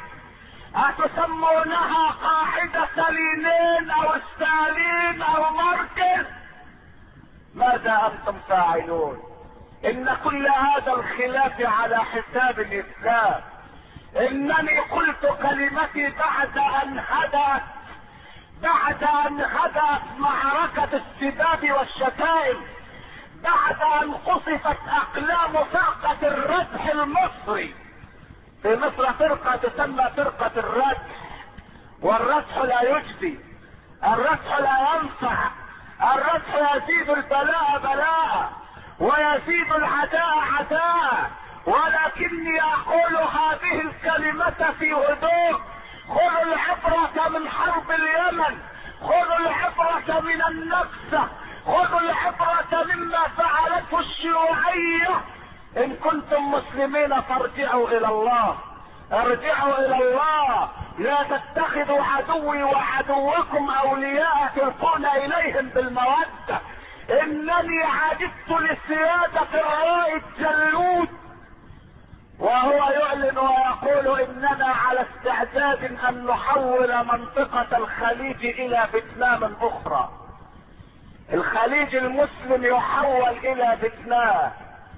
أتسمونها قاعدة لينين او ستالين او ماركس؟ ماذا انتم فاعلون؟ ان كل هذا الخلاف على حساب الاسلام. انني قلت كلمتي بعد ان هدأت بعد ان هدأت معركة السباب والشتائم، بعد ان قصفت اقلام فرقة الردح المصري. في مصر فرقة تسمى فرقة الردح، والردح لا يجدي، الردح لا ينفع، الردح يزيد البلاء بلاء ويزيد العداء عداء. ولكني اقول هذه الكلمة في هدوء. خذوا العبرة من حرب اليمن، خذوا العبرة من النكسة، خذوا العبرة مما فعلته الشيوعية. ان كنتم مسلمين فارجعوا الى الله، ارجعوا الى الله. لا تتخذوا عدوي وعدوكم اولياء تلقون اليهم بالمودة. انني عجبت لسيادة الرائد جلود وهو يعلن ويقول اننا على استعداد ان نحول منطقة الخليج الى فيتنام اخرى. الخليج المسلم يحول الى فيتنام.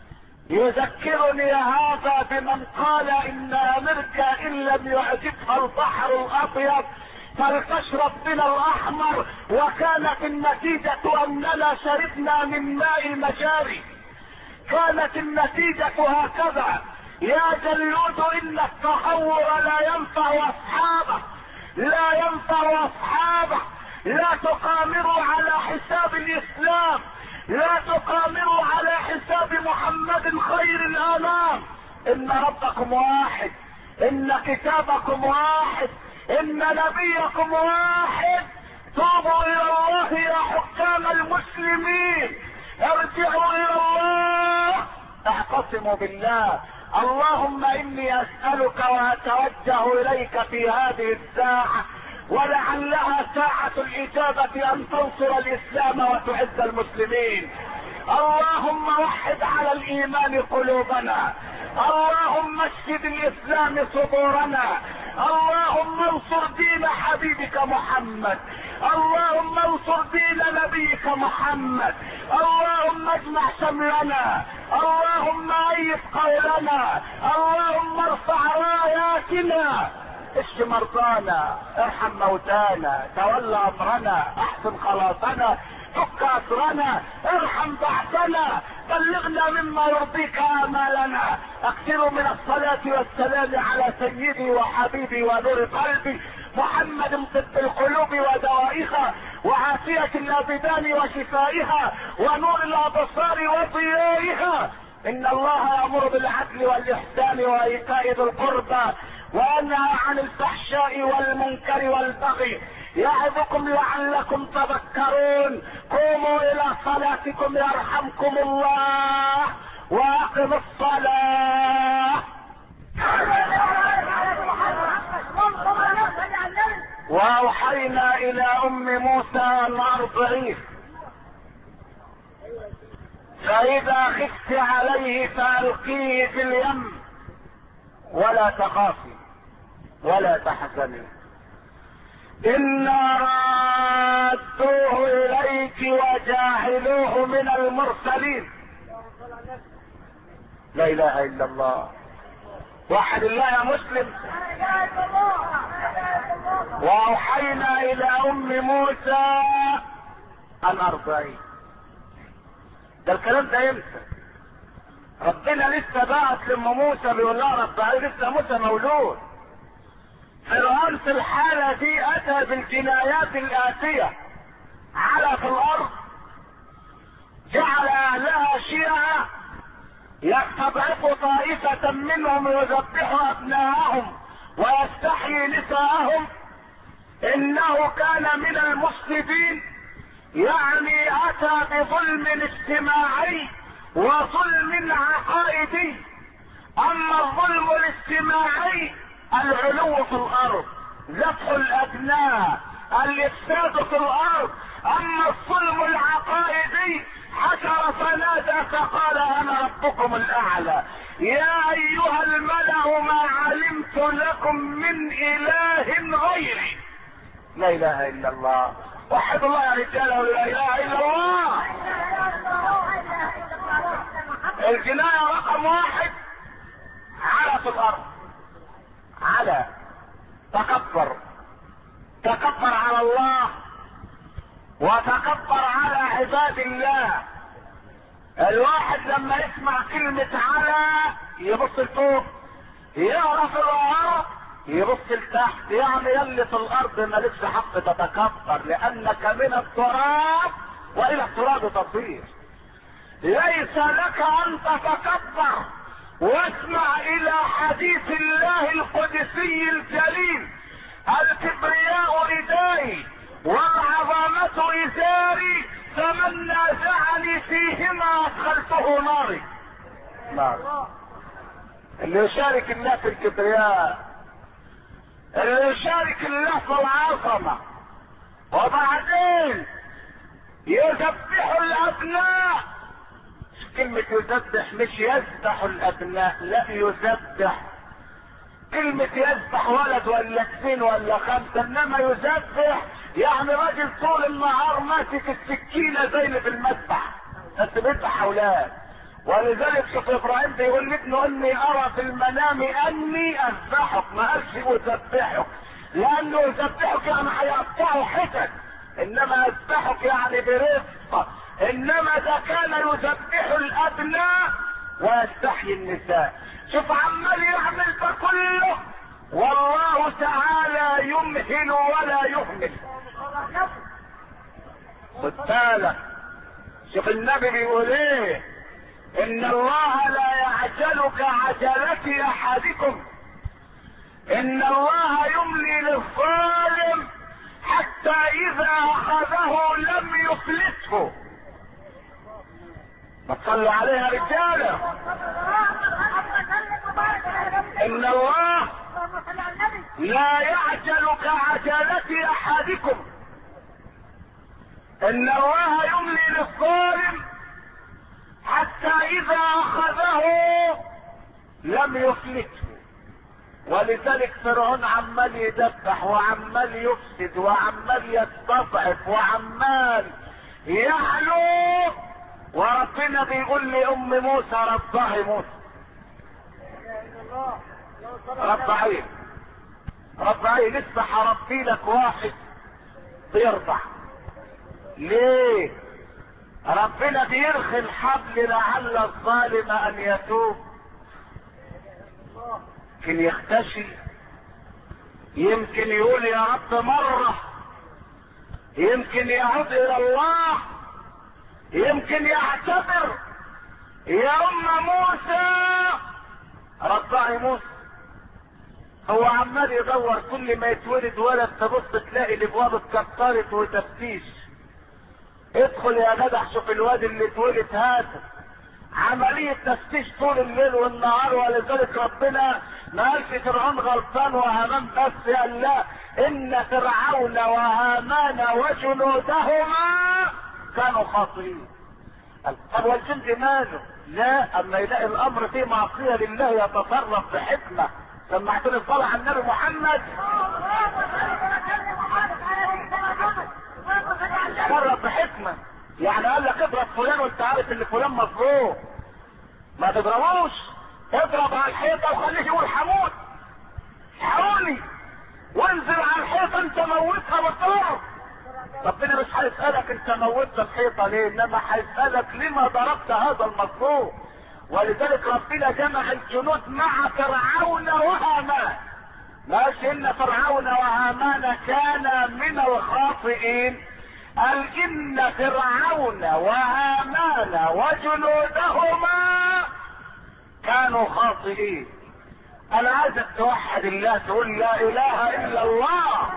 يذكرني هذا بمن قال ان امريكا ان لم يعجبها البحر الابيض فلتشرب من الاحمر، وكانت النتيجة اننا شربنا من ماء المجاري. كانت النتيجة هكذا. يا جلود ان التهور لا ينفع اصحابه، لا ينفع اصحابه. لا تقامروا على حساب الاسلام، لا تقامروا على حساب محمد خير الانام. ان ربكم واحد، ان كتابكم واحد، ان نبيكم واحد. توبوا الى الله يا حكام المسلمين، ارجعوا الى الله، اعتصموا بالله. اللهم اني اسألك واتوجه اليك في هذه الساعة، ولعلها ساعة الاجابة، ان تنصر الاسلام وتعز المسلمين. اللهم وحد على الايمان قلوبنا، اللهم اشف بالاسلام صدورنا، اللهم انصر دين حبيبك محمد، اللهم انصر دين نبيك محمد، اللهم اجمع شملنا، اللهم ايد قولنا، اللهم ارفع راياتنا، اشف مرضانا، ارحم موتانا، تولى امرنا، احسن خلاصنا، فك اسرنا، ارحم بعثنا، بلغنا مما يرضيك امالنا. اكثروا من الصلاة والسلام على سيدي وحبيبي ونور قلبي محمد طب القلوب ودوائها، وعافية الابدان وشفائها، ونور الابصار وضيائها. ان الله يأمر بالعدل والاحسان وايتاء ذي القربى، وينهى عن الفحشاء والمنكر والبغي، يعظكم لعلكم تذكرون. قوموا الى صلاتكم يرحمكم الله واقم الصلاة. واوحينا الى ام موسى ان ارضعيه فاذا خفت عليه فالقيه في اليم ولا تخافي ولا تحزني انا رادوه اليك وجاعلوه من المرسلين. لا اله الا الله. وحد الله يا مسلم. واوحينا الى ام موسى ان ارضعيه. ده الكلام ده امتى؟ ربنا لسه بعت لام موسى بيقول لها رضعيه، لسه موسى مولود. فرعون في الحالة دي اتى بالجنايات الاتية: على في الارض، جعل اهلها شيعا يستضعف طائفة منهم يذبح ابناءهم ويستحيي نساءهم، انه كان من المفسدين، يعني اتى بظلم اجتماعي وظلم عقائدي. اما الظلم الاجتماعي العلو في الارض، ذبح الابناء، الافساد في الارض. اما الظلم العقائدي حشر فنادى فقال انا ربكم الاعلى يا ايها الملأ ما علمت لكم من اله غيري. لا اله الا الله. وحد الله يا رجاله. لا اله الا الله. الجناية رقم واحد على في الارض، على تكبر، تكبر على الله وتكبر على عباد الله. الواحد لما يسمع كلمة على يبص لفوق، يعرف الارض يبص لتحت، يعني يلي في الارض مالكش حق تتكبر لانك من التراب والى التراب تصير. ليس لك ان تتكبر. واسمع الى حديث الله القدسي الجليل: الكبرياء ردائي والعظمة ازاري فمن نازعني فيهما ادخلته ناري. نار. اللي يشارك الله في الكبرياء، اللي يشارك الله في العظمة، وبعدين يذبح الابناء. كلمة يذبح مش يذبح الابناء، لا يذبح. كلمة يذبح ولد ولا اثنين ولا خمسة، انما يذبح يعني راجل طول النهار ماسك السكينة زي اللي في المذبح بس بيذبح اولاد. ولذلك شوف ابراهيم بيقول لابنه اني ارى في المنام اني اذبحك، ما قالش اذبحك، لانه يذبحك يعني هيقطعه حتت، انما اذبحك يعني برفق. انما ده كان يذبح الابناء ويستحيي النساء. شوف عمال يعمل ده كله والله تعالى يمهل ولا يهمل. خد بالك، شوف النبي بيقول ايه: ان الله لا يعجل كعجلة احدكم، ان الله يملي للظالم حتى اذا اخذه لم يفلته. ما تصلوا عليها رجاله. ان الله لا يعجل كعجلة احدكم، ان الله يملي للظالم حتى اذا اخذه لم يفلته. ولذلك فرعون عمال يدبح وعمال يفسد وعمال يستضعف وعمال يعلو، وربنا بيقول لأم موسى رضعي موسى، رضعيه رضعيه. لسه هربي لك واحد بيرضع. ليه؟ ربنا بيرخي الحبل لعل الظالم ان يتوب، يمكن يختشي، يمكن يقول يا رب مرة، يمكن يعود الى الله، يمكن يعتبر. يا ام موسى رضعي موسى، هو عمال يدور كل ما يتولد ولد تبص تلاقي الابواب اتكسرت وتفتيش. ادخل يا جدع شوف الواد اللي اتولد هذا، عملية تفتيش طول الليل والنهار. ولذلك ربنا ما قالش فرعون غلطان وهامان بس، قال لا، ان فرعون وهامان وجنودهما كانوا خاطئين. طب والجند ماله؟ لا، اما يلاقي الامر فيه معصية لله يتصرف بحكمة. سمعتني الصلاة على النبي محمد. يتصرف بحكمة، يعني قال لك اضرب فلان وانت عارف ان فلان مظلوم، ما تضربوش، اضرب على الحيطة وخليه يقول حمود حاولي، وانزل على الحيطة انت موتها بالضرب. ربنا مش هيسألك انت موتت الحيطة ليه، انما هيسألك لما ضربت هذا المظلوم. ولذلك ربنا جمع الجنود مع فرعون وهامان، ماش ان فرعون وهامان كان من الخاطئين، قال ان فرعون وهامان وجنودهما كانوا خاطئين. انا عايزك توحد الله، تقول لا اله الا الله.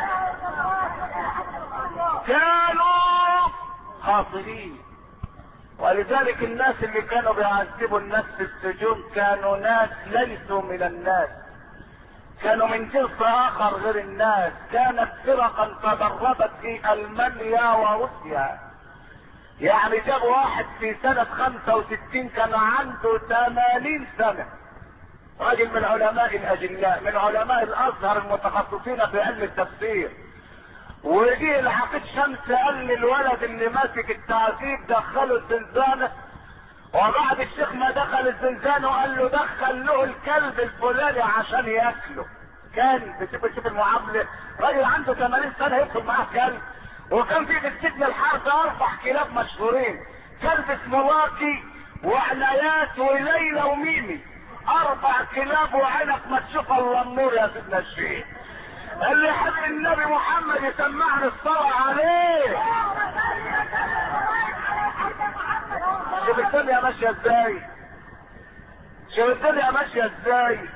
كانوا خاطئين. ولذلك الناس اللي كانوا بيعذبوا الناس في السجون كانوا ناس ليسوا من الناس، كانوا من جنس اخر غير الناس. كانت فرقا تدربت في المانيا وروسيا. يعني جابوا واحد في سنة خمسة وستين كان عنده ثمانين سنة، راجل من علماء الاجلاء، من علماء الازهر المتخصصين في علم التفسير. وجي العقيد شمس قال للولد اللي ماسك التعذيب دخله الزنزانة، وبعد الشيخ ما دخل الزنزانة وقال له دخل له الكلب الفلاني عشان ياكله. كان بتشوف شوف المعاملة، راجل عنده ثمانين سنة يدخل معاه كلب. وكان في السجن الحرب اربع كلاب مشهورين، كلب اسمه واكي وعنايات وليلى وميمي، اربع كلاب وعينك ما تشوف الا النور يا سيدنا الشيخ. اللي يحب النبي محمد يسمعنا الصلاة عليه. شوف الدنيا ماشية ازاي، شوف الدنيا ماشية ازاي.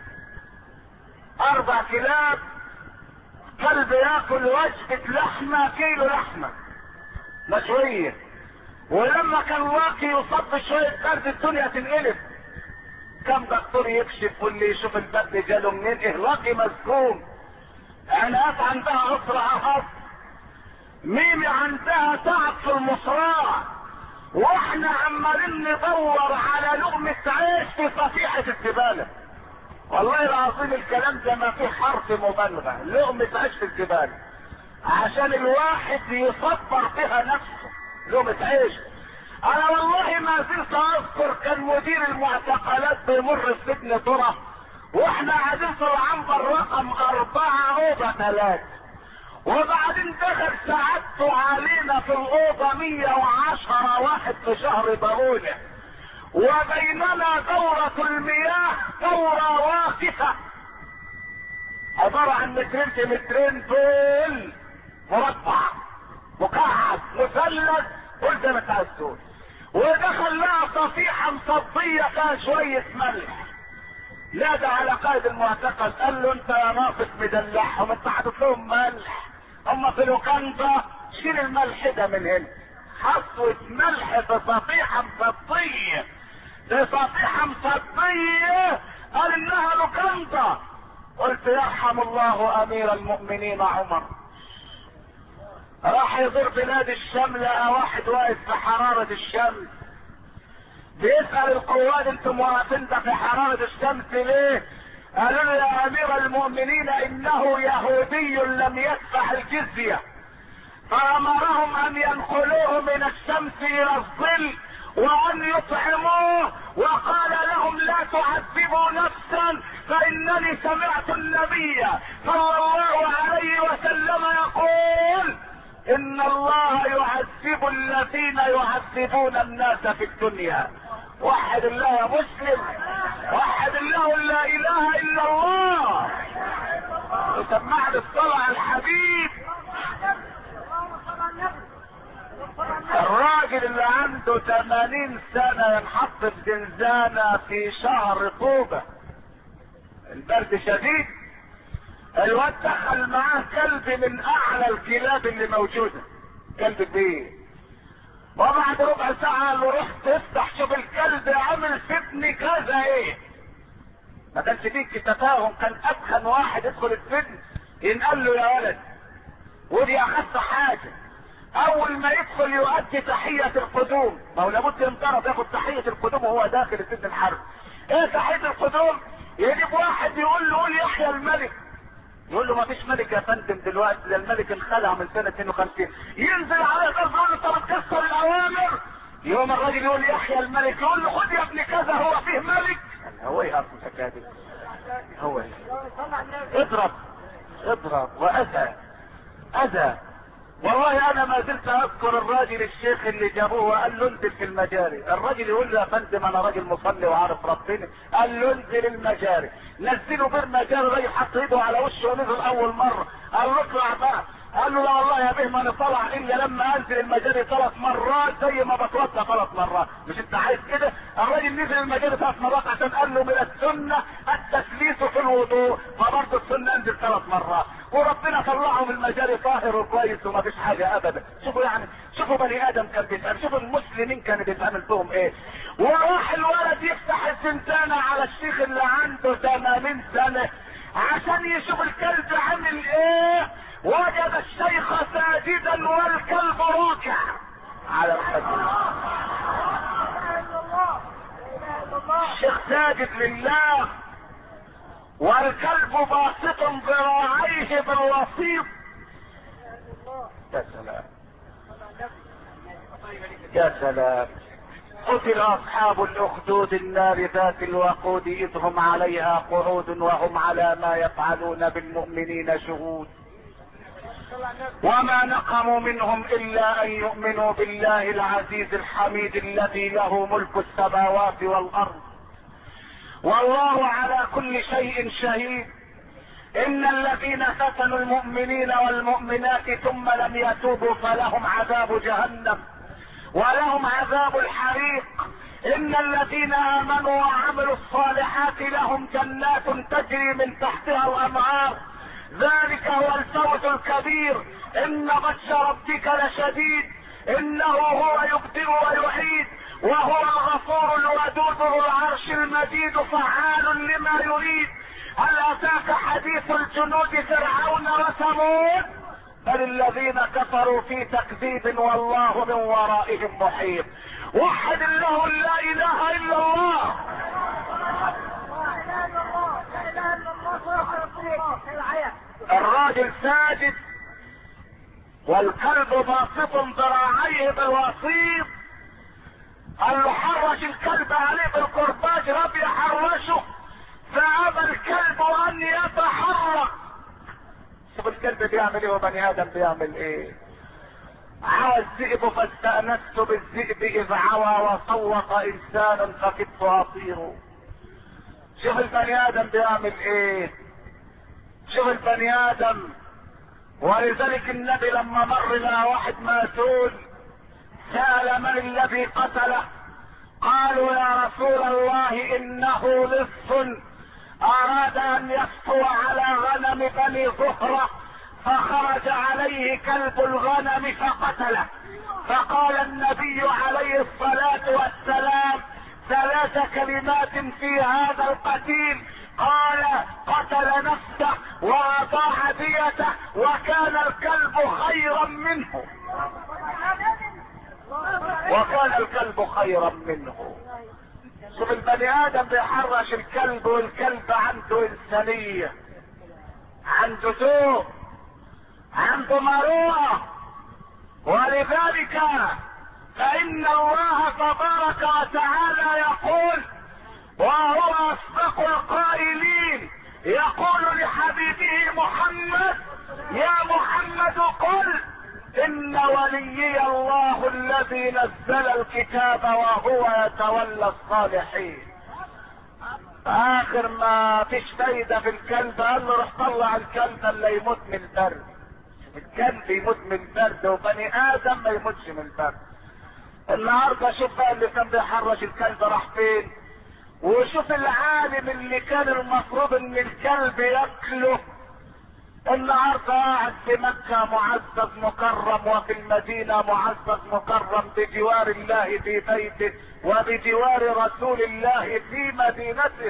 اربع كلاب، كلب ياكل وجبة لحمة، كيلو لحمة مشوية. ولما كان واقي يصب شوية برد الدنيا تنقلب. كم دكتور يكشف واللي يشوف البرد جاله منين، اهلاقي مسكون. عنايات عندها عسر عهد، ميمي عندها تعب في المصراع، واحنا عمالين ندور على لقمة عيش في صفيحة الزبالة. والله العظيم الكلام ده ما فيه حرف مبالغة، لقمة عيش في الزبالة عشان الواحد يصبر بها نفسه. لقمة عيش. انا والله ما زلت اذكر كان مدير المعتقلات بيمر السجن ترى، واحنا قاعدين في العنبر رقم اربعة اوضة ثلاثة، وبعدين دخل ساعدته علينا في الاوضة مية وعشرة واحد في شهر بارونة، وبيننا دورة المياه دورة واقفة عبارة عن مترين في مترين طول، مربع مكعب مثلث، قلت انا تعال تقول. ودخل لها صفيحة مصدية فيها شوية ملح. نادى على قائد المعتقل قال له انت يا ناقص مدلعهم، انت حاطط لهم ملح، هم في لوكاندا، شيل الملح ده من هنا. حصوة ملح في صفيحة مصدية، في صفيحة مصدية، قال انها لوكاندا. قلت يرحم الله امير المؤمنين عمر، راح يزور بلاد الشام لقى واحد واقف في حرارة الشمس، بيسأل القواد انتم واقفين ده في حرارة الشمس ليه؟ قالوا له يا امير المؤمنين انه يهودي لم يدفع الجزية، فامرهم ان ينقلوه من الشمس الى الظل وان يطعموه، وقال لهم لا تعذبوا نفسا فانني سمعت النبي صلى الله عليه وسلم يقول ان الله يعذب الذين يعذبون الناس في الدنيا. وحد الله يا مسلم، وحد الله لا اله الا الله. وسمعنا الصلاة على الحبيب. الراجل اللي عنده ثمانين سنة ينحط في زنزانة في شهر طوبة، البرد شديد، الواد دخل معاه كلب من اعلى الكلاب اللي موجوده، كلب كبير. وبعد ربع ساعه قال له روح تفتح شوف الكلب عامل في ابني كذا ايه. ما كانش فيه تفاهم، كان ادخن واحد يدخل السجن ينقل له يا ولد، ودي اخف حاجه. اول ما يدخل يؤدي تحيه القدوم، ما هو لابد ينطرد ياخد تحيه القدوم وهو داخل السجن الحرب. ايه تحيه القدوم؟ يجيب واحد يقول له قول يحيى الملك، يقول له ما فيش ملك يا فندم دلوقتي، ده الملك انخلع من سنه اثنين وخمسين. ينزل عليه غصب عنه طب تكسر الاوامر، يوم الراجل يقول يحيى الملك يقول له خد يا ابني كذا هو فيه ملك. هو ايه اصل متكادر؟ هو ايه؟ اضرب اضرب واذى اذى. والله انا ما زلت اذكر الراجل الشيخ اللي جابوه وقال له انزل في المجاري. الراجل يقول له يا فندم انا راجل مصلي وعارف ربنا. قال له انزل المجاري، نزله بير مجاري. الراجل حط ايده على وشه ونزل اول مره. قال له اطلع بقى. قال له لا والله يا بيه ما انا طلع الا لما انزل المجاري ثلاث مرات زي ما بتوضى ثلاث مرات. مش انت عايز كده؟ الراجل نزل المجاري ثلاث مرات عشان قال له من السنه التثليث في الوضوء، فبرضه السنه انزل ثلاث مرات. وربنا طلعه من المجاري طاهر وكويس وما فيش حاجه ابدا. شوفوا يعني، شوفوا بني ادم كان بيتعمل، شوفوا المسلمين كانوا بيتعمل فيهم ايه. وراح الولد يفتح الزنزانه على الشيخ اللي عنده ثمانين سنه عشان يشوف الكلب عامل ايه. وجد الشيخ ساجدا والكلب راكع على الخدمة. الشيخ ساجد لله والكلب باسط ذراعيه بالوسيط. يا سلام يا سلام. قتل اصحاب الاخدود النار ذات الوقود اذ هم عليها قعود وهم على ما يفعلون بالمؤمنين شهود. وما نقموا منهم الا ان يؤمنوا بالله العزيز الحميد الذي له ملك السماوات والارض والله على كل شيء شهيد. ان الذين فتنوا المؤمنين والمؤمنات ثم لم يتوبوا فلهم عذاب جهنم ولهم عذاب الحريق. ان الذين امنوا وعملوا الصالحات لهم جنات تجري من تحتها الانهار ذلك هو الفوز الكبير. ان بطش ربك لشديد انه هو يبدئ ويعيد وهو الغفور الودود ذو العرش المجيد فعال لما يريد. هل اتاك حديث الجنود فرعون وثمود بل الذين كفروا في تكذيب والله من ورائهم محيط. وحد الله لا اله الا الله. الراجل ساجد والكلب باسط ذراعيه بالوسيط. قال له حرش الكلب عليه بالقرباج، رب يحرشه فابى الكلب ان يتحرك. شوف الكلب بيعمل ايه وبني ادم بيعمل ايه. عوى الذئب فاستأنست بالذئب اذ عوى وصوت انسان فكدت اطير. شوف البني ادم بيعمل ايه، شوف البني ادم. ولذلك النبي لما مر مع واحد مقتول سأل من الذي قتله؟ قالوا يا رسول الله انه لص اراد ان يسطو على غنم بني زهرة فخرج عليه كلب الغنم فقتله. فقال النبي عليه الصلاة والسلام ثلاث كلمات في هذا القتيل، قال قتل نفسه واضاع ديته وكان الكلب خيرا منه، وكان الكلب خيرا منه. شوف البني ادم بيحرش الكلب والكلب عنده انسانية، عنده ذوق، عنده مروءة. ولذلك فان الله تبارك وتعالى يقول وهو اصدق القائلين، يقول لحبيبه محمد يا محمد قل ان وليي الله الذي نزل الكتاب وهو يتولى الصالحين. اخر ما فيش فايدة في الكلب قال له روح طلع الكلب اللي يموت من البرد. الكلب يموت من البرد وبني ادم ما يموتش من البرد. النهارده شوف بقى اللي كان بيحرش الكلب راح فين. وشوف العالم اللي كان المفروض ان الكلب ياكله النهارده قاعد في مكة معزز مكرم، وفي المدينة معزز مكرم بجوار الله في بيته وبجوار رسول الله في مدينته.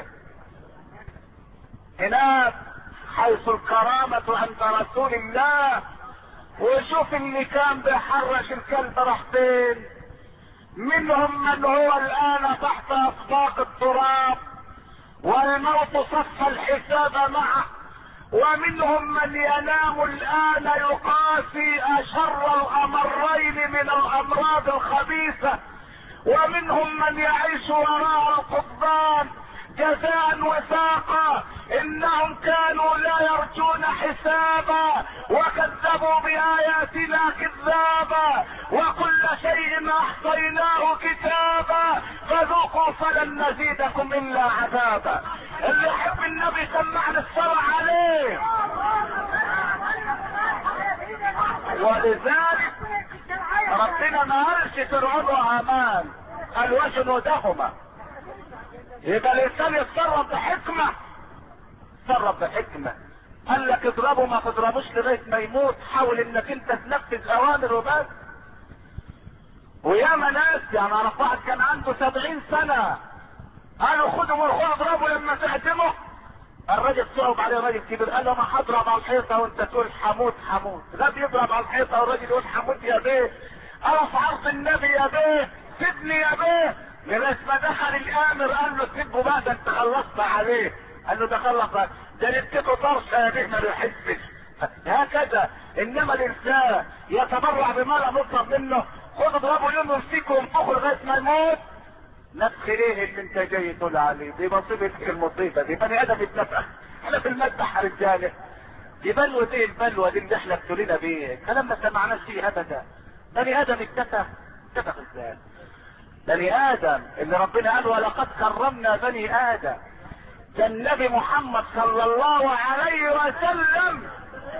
هناك حيث الكرامة عند رسول الله. وشوف اللي كان بيحرش الكلب راح فين. منهم من هو الآن تحت أصفاق التراب والموت صف الحساب معه، ومنهم من ينام الآن يقاسي أشر الأمرين من الأمراض الخبيثة، ومنهم من يعيش وراء القضبان جزاء وثاقا. انهم كانوا لا يرجون حسابا وكذبوا بآياتنا كذابا، وكل شيء احصيناه كتابا، فذوقوا فلن نزيدكم الا عذابا. اللي يحب النبي سمعنا الصلاة عليه. ولذلك ربنا ما قالش فرعون وهامان، قال وجنودهما. يبقى الانسان يتصرف بحكمة، يتصرف بحكمة. قال لك اضربه ما تضربوش لغاية ما يموت، حاول انك انت تنفذ اوامر وبس. وياما ناس يعني اعرف واحد كان عنده سبعين سنة قالوا خدوا مرخوه اضربه لما تهدمه. الراجل صعب عليه، راجل كبير، قال له ما هضرب على الحيطة وانت تقول حموت حموت. لا بيضرب على الحيطة والراجل يقول حموت يا بيه، اقف عرض النبي يا بيه، سيبني يا بيه. لغايه ما دخل الامر قال له سيبه بقى، ده انت خلصت عليه. قال له ده خلص، ده نديته طرشه يا بيه ما بيحسش. هكذا. انما الانسان يتبرع بما لم يطلب منه، خد اضربه اليوم يمسكه وينفخه لغايه ما يموت. نفخ ليه اللي انت جاي تقول عليه؟ دي مصيبه المصيبه دي، بني ادم يتنفخ. احنا في المذبح يا رجاله. دي بلوه ايه البلوه دي اللي احنا ابتلينا بيه؟ كلام ما سمعناش فيه ابدا. بني ادم اتنفخ، اتنفخ ازاي؟ بني ادم اللي ربنا قال ولقد كرمنا بني ادم. ده النبي محمد صلى الله عليه وسلم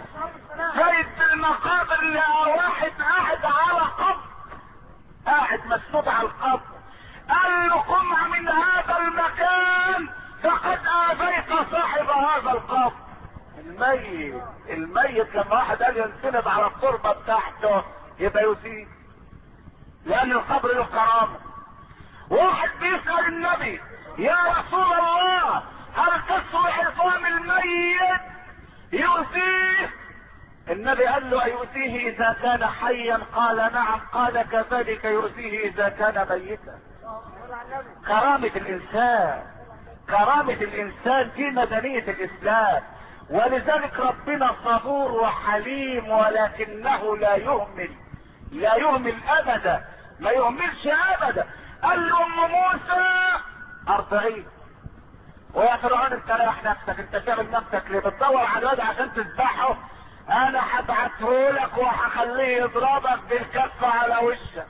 جايب في المقابر لقى واحد قاعد على قبر، قاعد مسنود على القبر. قال له قم من هذا المكان فقد اذيت صاحب هذا القبر. الميت الميت لما واحد قال ينسند على التربه بتاعته يبقى يسيء، لان القبر له كرامه. واحد بيسأل النبي يا رسول الله هل تصلح عظام الميت يؤذيه؟ النبي قال له أيؤذيه إذا كان حيا؟ قال نعم. قال كذلك يؤذيه إذا كان ميتا. كرامة الإنسان، كرامة الإنسان في مدنية الإسلام. ولذلك ربنا صبور وحليم ولكنه لا يهمل، لا يهمل أبدا، ما يهملش أبدا. قال له ام موسى ارضعيه. ويا فرعون انت رايح نفسك، انت شاغل نفسك ليه؟ بتدور على الواد عشان تذبحه؟ انا هبعته لك وهخليه يضربك بالكف على وشك.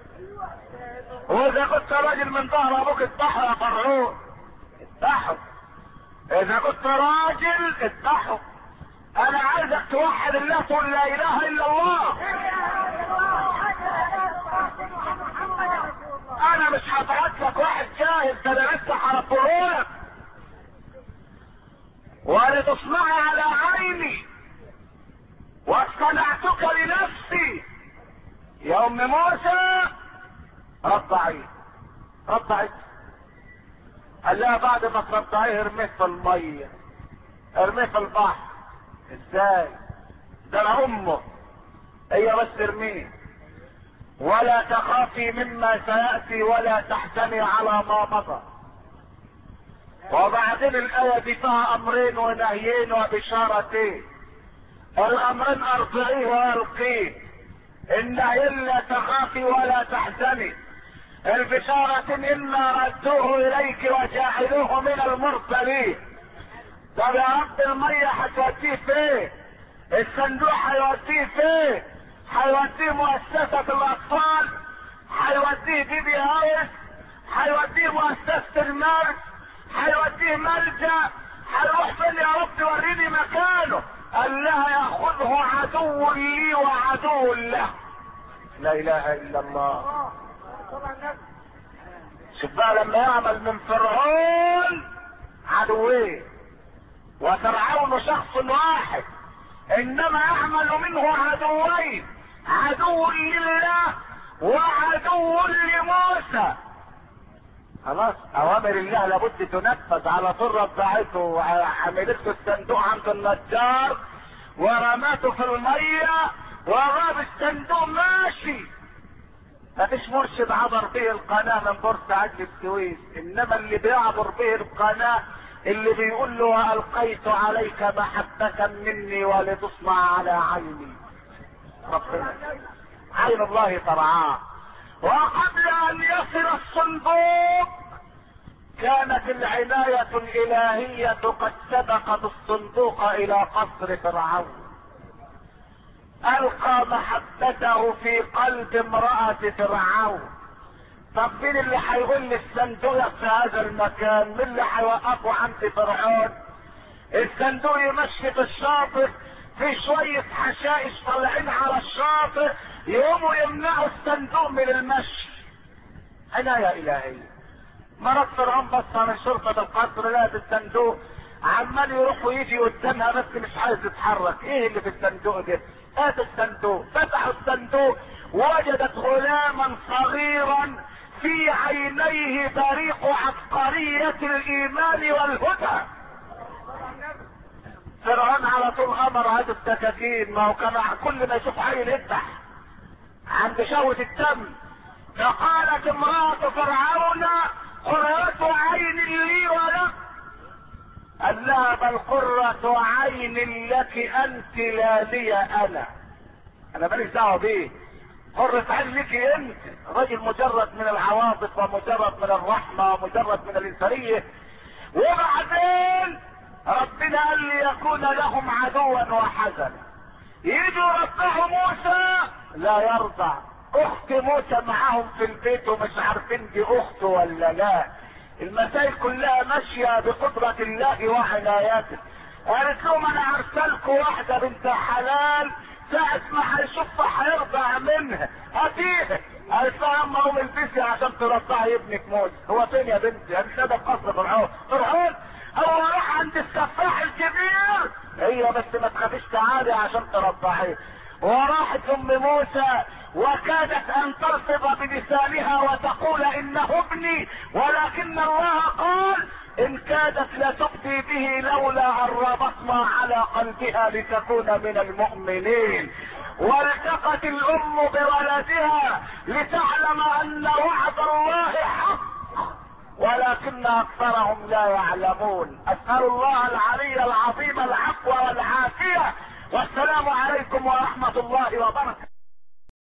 واذا كنت راجل من ظهر ابوك اذبحه يا فرعون، اذبحه. اذا كنت راجل اذبحه. انا عايزك توحد الله، تقول لا اله الا الله. انا مش هبعت لك واحد جاهز، ده انا لسه هربهولك ولتصنع على عيني واصطنعتك لنفسي. يا ام موسى رضعيه. رضعت. قال لها بعد ما ترضعيه ارميه في الميه، ارميه في البحر. ازاي؟ ده انا امه. هي بس ارميه ولا تخافي مما سيأتي ولا تحزني على ما مضى. وبعدين الآية دي فيها أمرين ونهيين وبشارتين. الأمرين أرضعيه وألقيه، النهيين لا تخافي ولا تحزني. البشارتين إنا ردوه إليك وجاعلوه من المرسلين. طب يا رب المية هتوديه فين؟ الصندوق هيوديه فين؟ هيوديه مؤسسة الاطفال، هيوديه بيبي هاوس، هيوديه مؤسسة المرج، هيوديه ملجأ، هيروح فين يا رب وريني مكانه؟ قال لها ياخذه عدو لي وعدو له. لا اله الا الله. شوف بقى لما يعمل من فرعون عدوين وفرعون شخص واحد، انما يعمل منه عدوين، عدو لله وعدو لموسى. خلاص اوامر الله لابد تنفذ على طول. رضعته وعملته الصندوق عند النجار ورماته في الميه وغاب الصندوق ماشي. مفيش مرشد عبر به القناه من بورسعيد للسويس، انما اللي بيعبر به القناه اللي بيقول له والقيت عليك محبة مني ولتصنع على عيني. ربنا عين الله ترعاه. وقبل ان يصل الصندوق كانت العناية الالهية قد سبقت الصندوق الى قصر فرعون. القى محبته في قلب امرأة فرعون. طب مين اللي هيقول لي الصندوق في هذا المكان؟ مين اللي هيوقفه عند فرعون؟ الصندوق يمشي في الشاطئ، في شوية حشائش طالعين على الشاطئ يقوموا يمنعوا الصندوق من المشي. عناية الهية. مرات فرعون بص من شرطة القصر لقت الصندوق عمال يروح ويجي قدامها بس مش عايز يتحرك. ايه اللي في الصندوق ده؟ هات الصندوق. فتحوا الصندوق ووجدت غلاما صغيرا في عينيه بريق عبقرية الايمان والهدى. فرعون على طول امر هذا السكاكين، ما هو كان كل ما يشوف عيل يفتح عند شهوة الدم. فقالت امرأة فرعون قرة عين لي ولك. قال لها بل قرة عين لك انت لا لي انا. انا ماليش دعوه بيه. قرة عين لك انت. رجل مجرد من العواطف ومجرد من الرحمة ومجرد من الانسانية. وبعدين ربنا قال ليكون لهم عدوا وحزنا. يجوا ربهم موسى لا يرضى. اخت موسى معاهم في البيت ومش عارفين دي اخته ولا لا. المسائل كلها ماشية بقدرة الله وعنايته. قالت لهم انا ارسلكم واحدة بنت حلال ساعة ما هيشوفها هيرضع منها هاتيها. قالت لها اما قوم البسي عشان ترضعي ابنك موسى. هو فين يا بنتي؟ قالت لها ده قصر فرعون. فرعون هو راح عند السفاح الكبير. هي بس ما تخافيش تعالي عشان ترضعيه. وراحت ام موسى وكادت ان ترفض بلسانها وتقول انه ابني، ولكن الله قال ان كادت لتبدي به لولا ان ربطنا على قلبها لتكون من المؤمنين. والتقت الام بولدها لتعلم ان وعد الله حق ولكن اكثرهم لا يعلمون. اسأل الله العلي العظيم العفو والعافية. والسلام عليكم ورحمة الله وبركاته.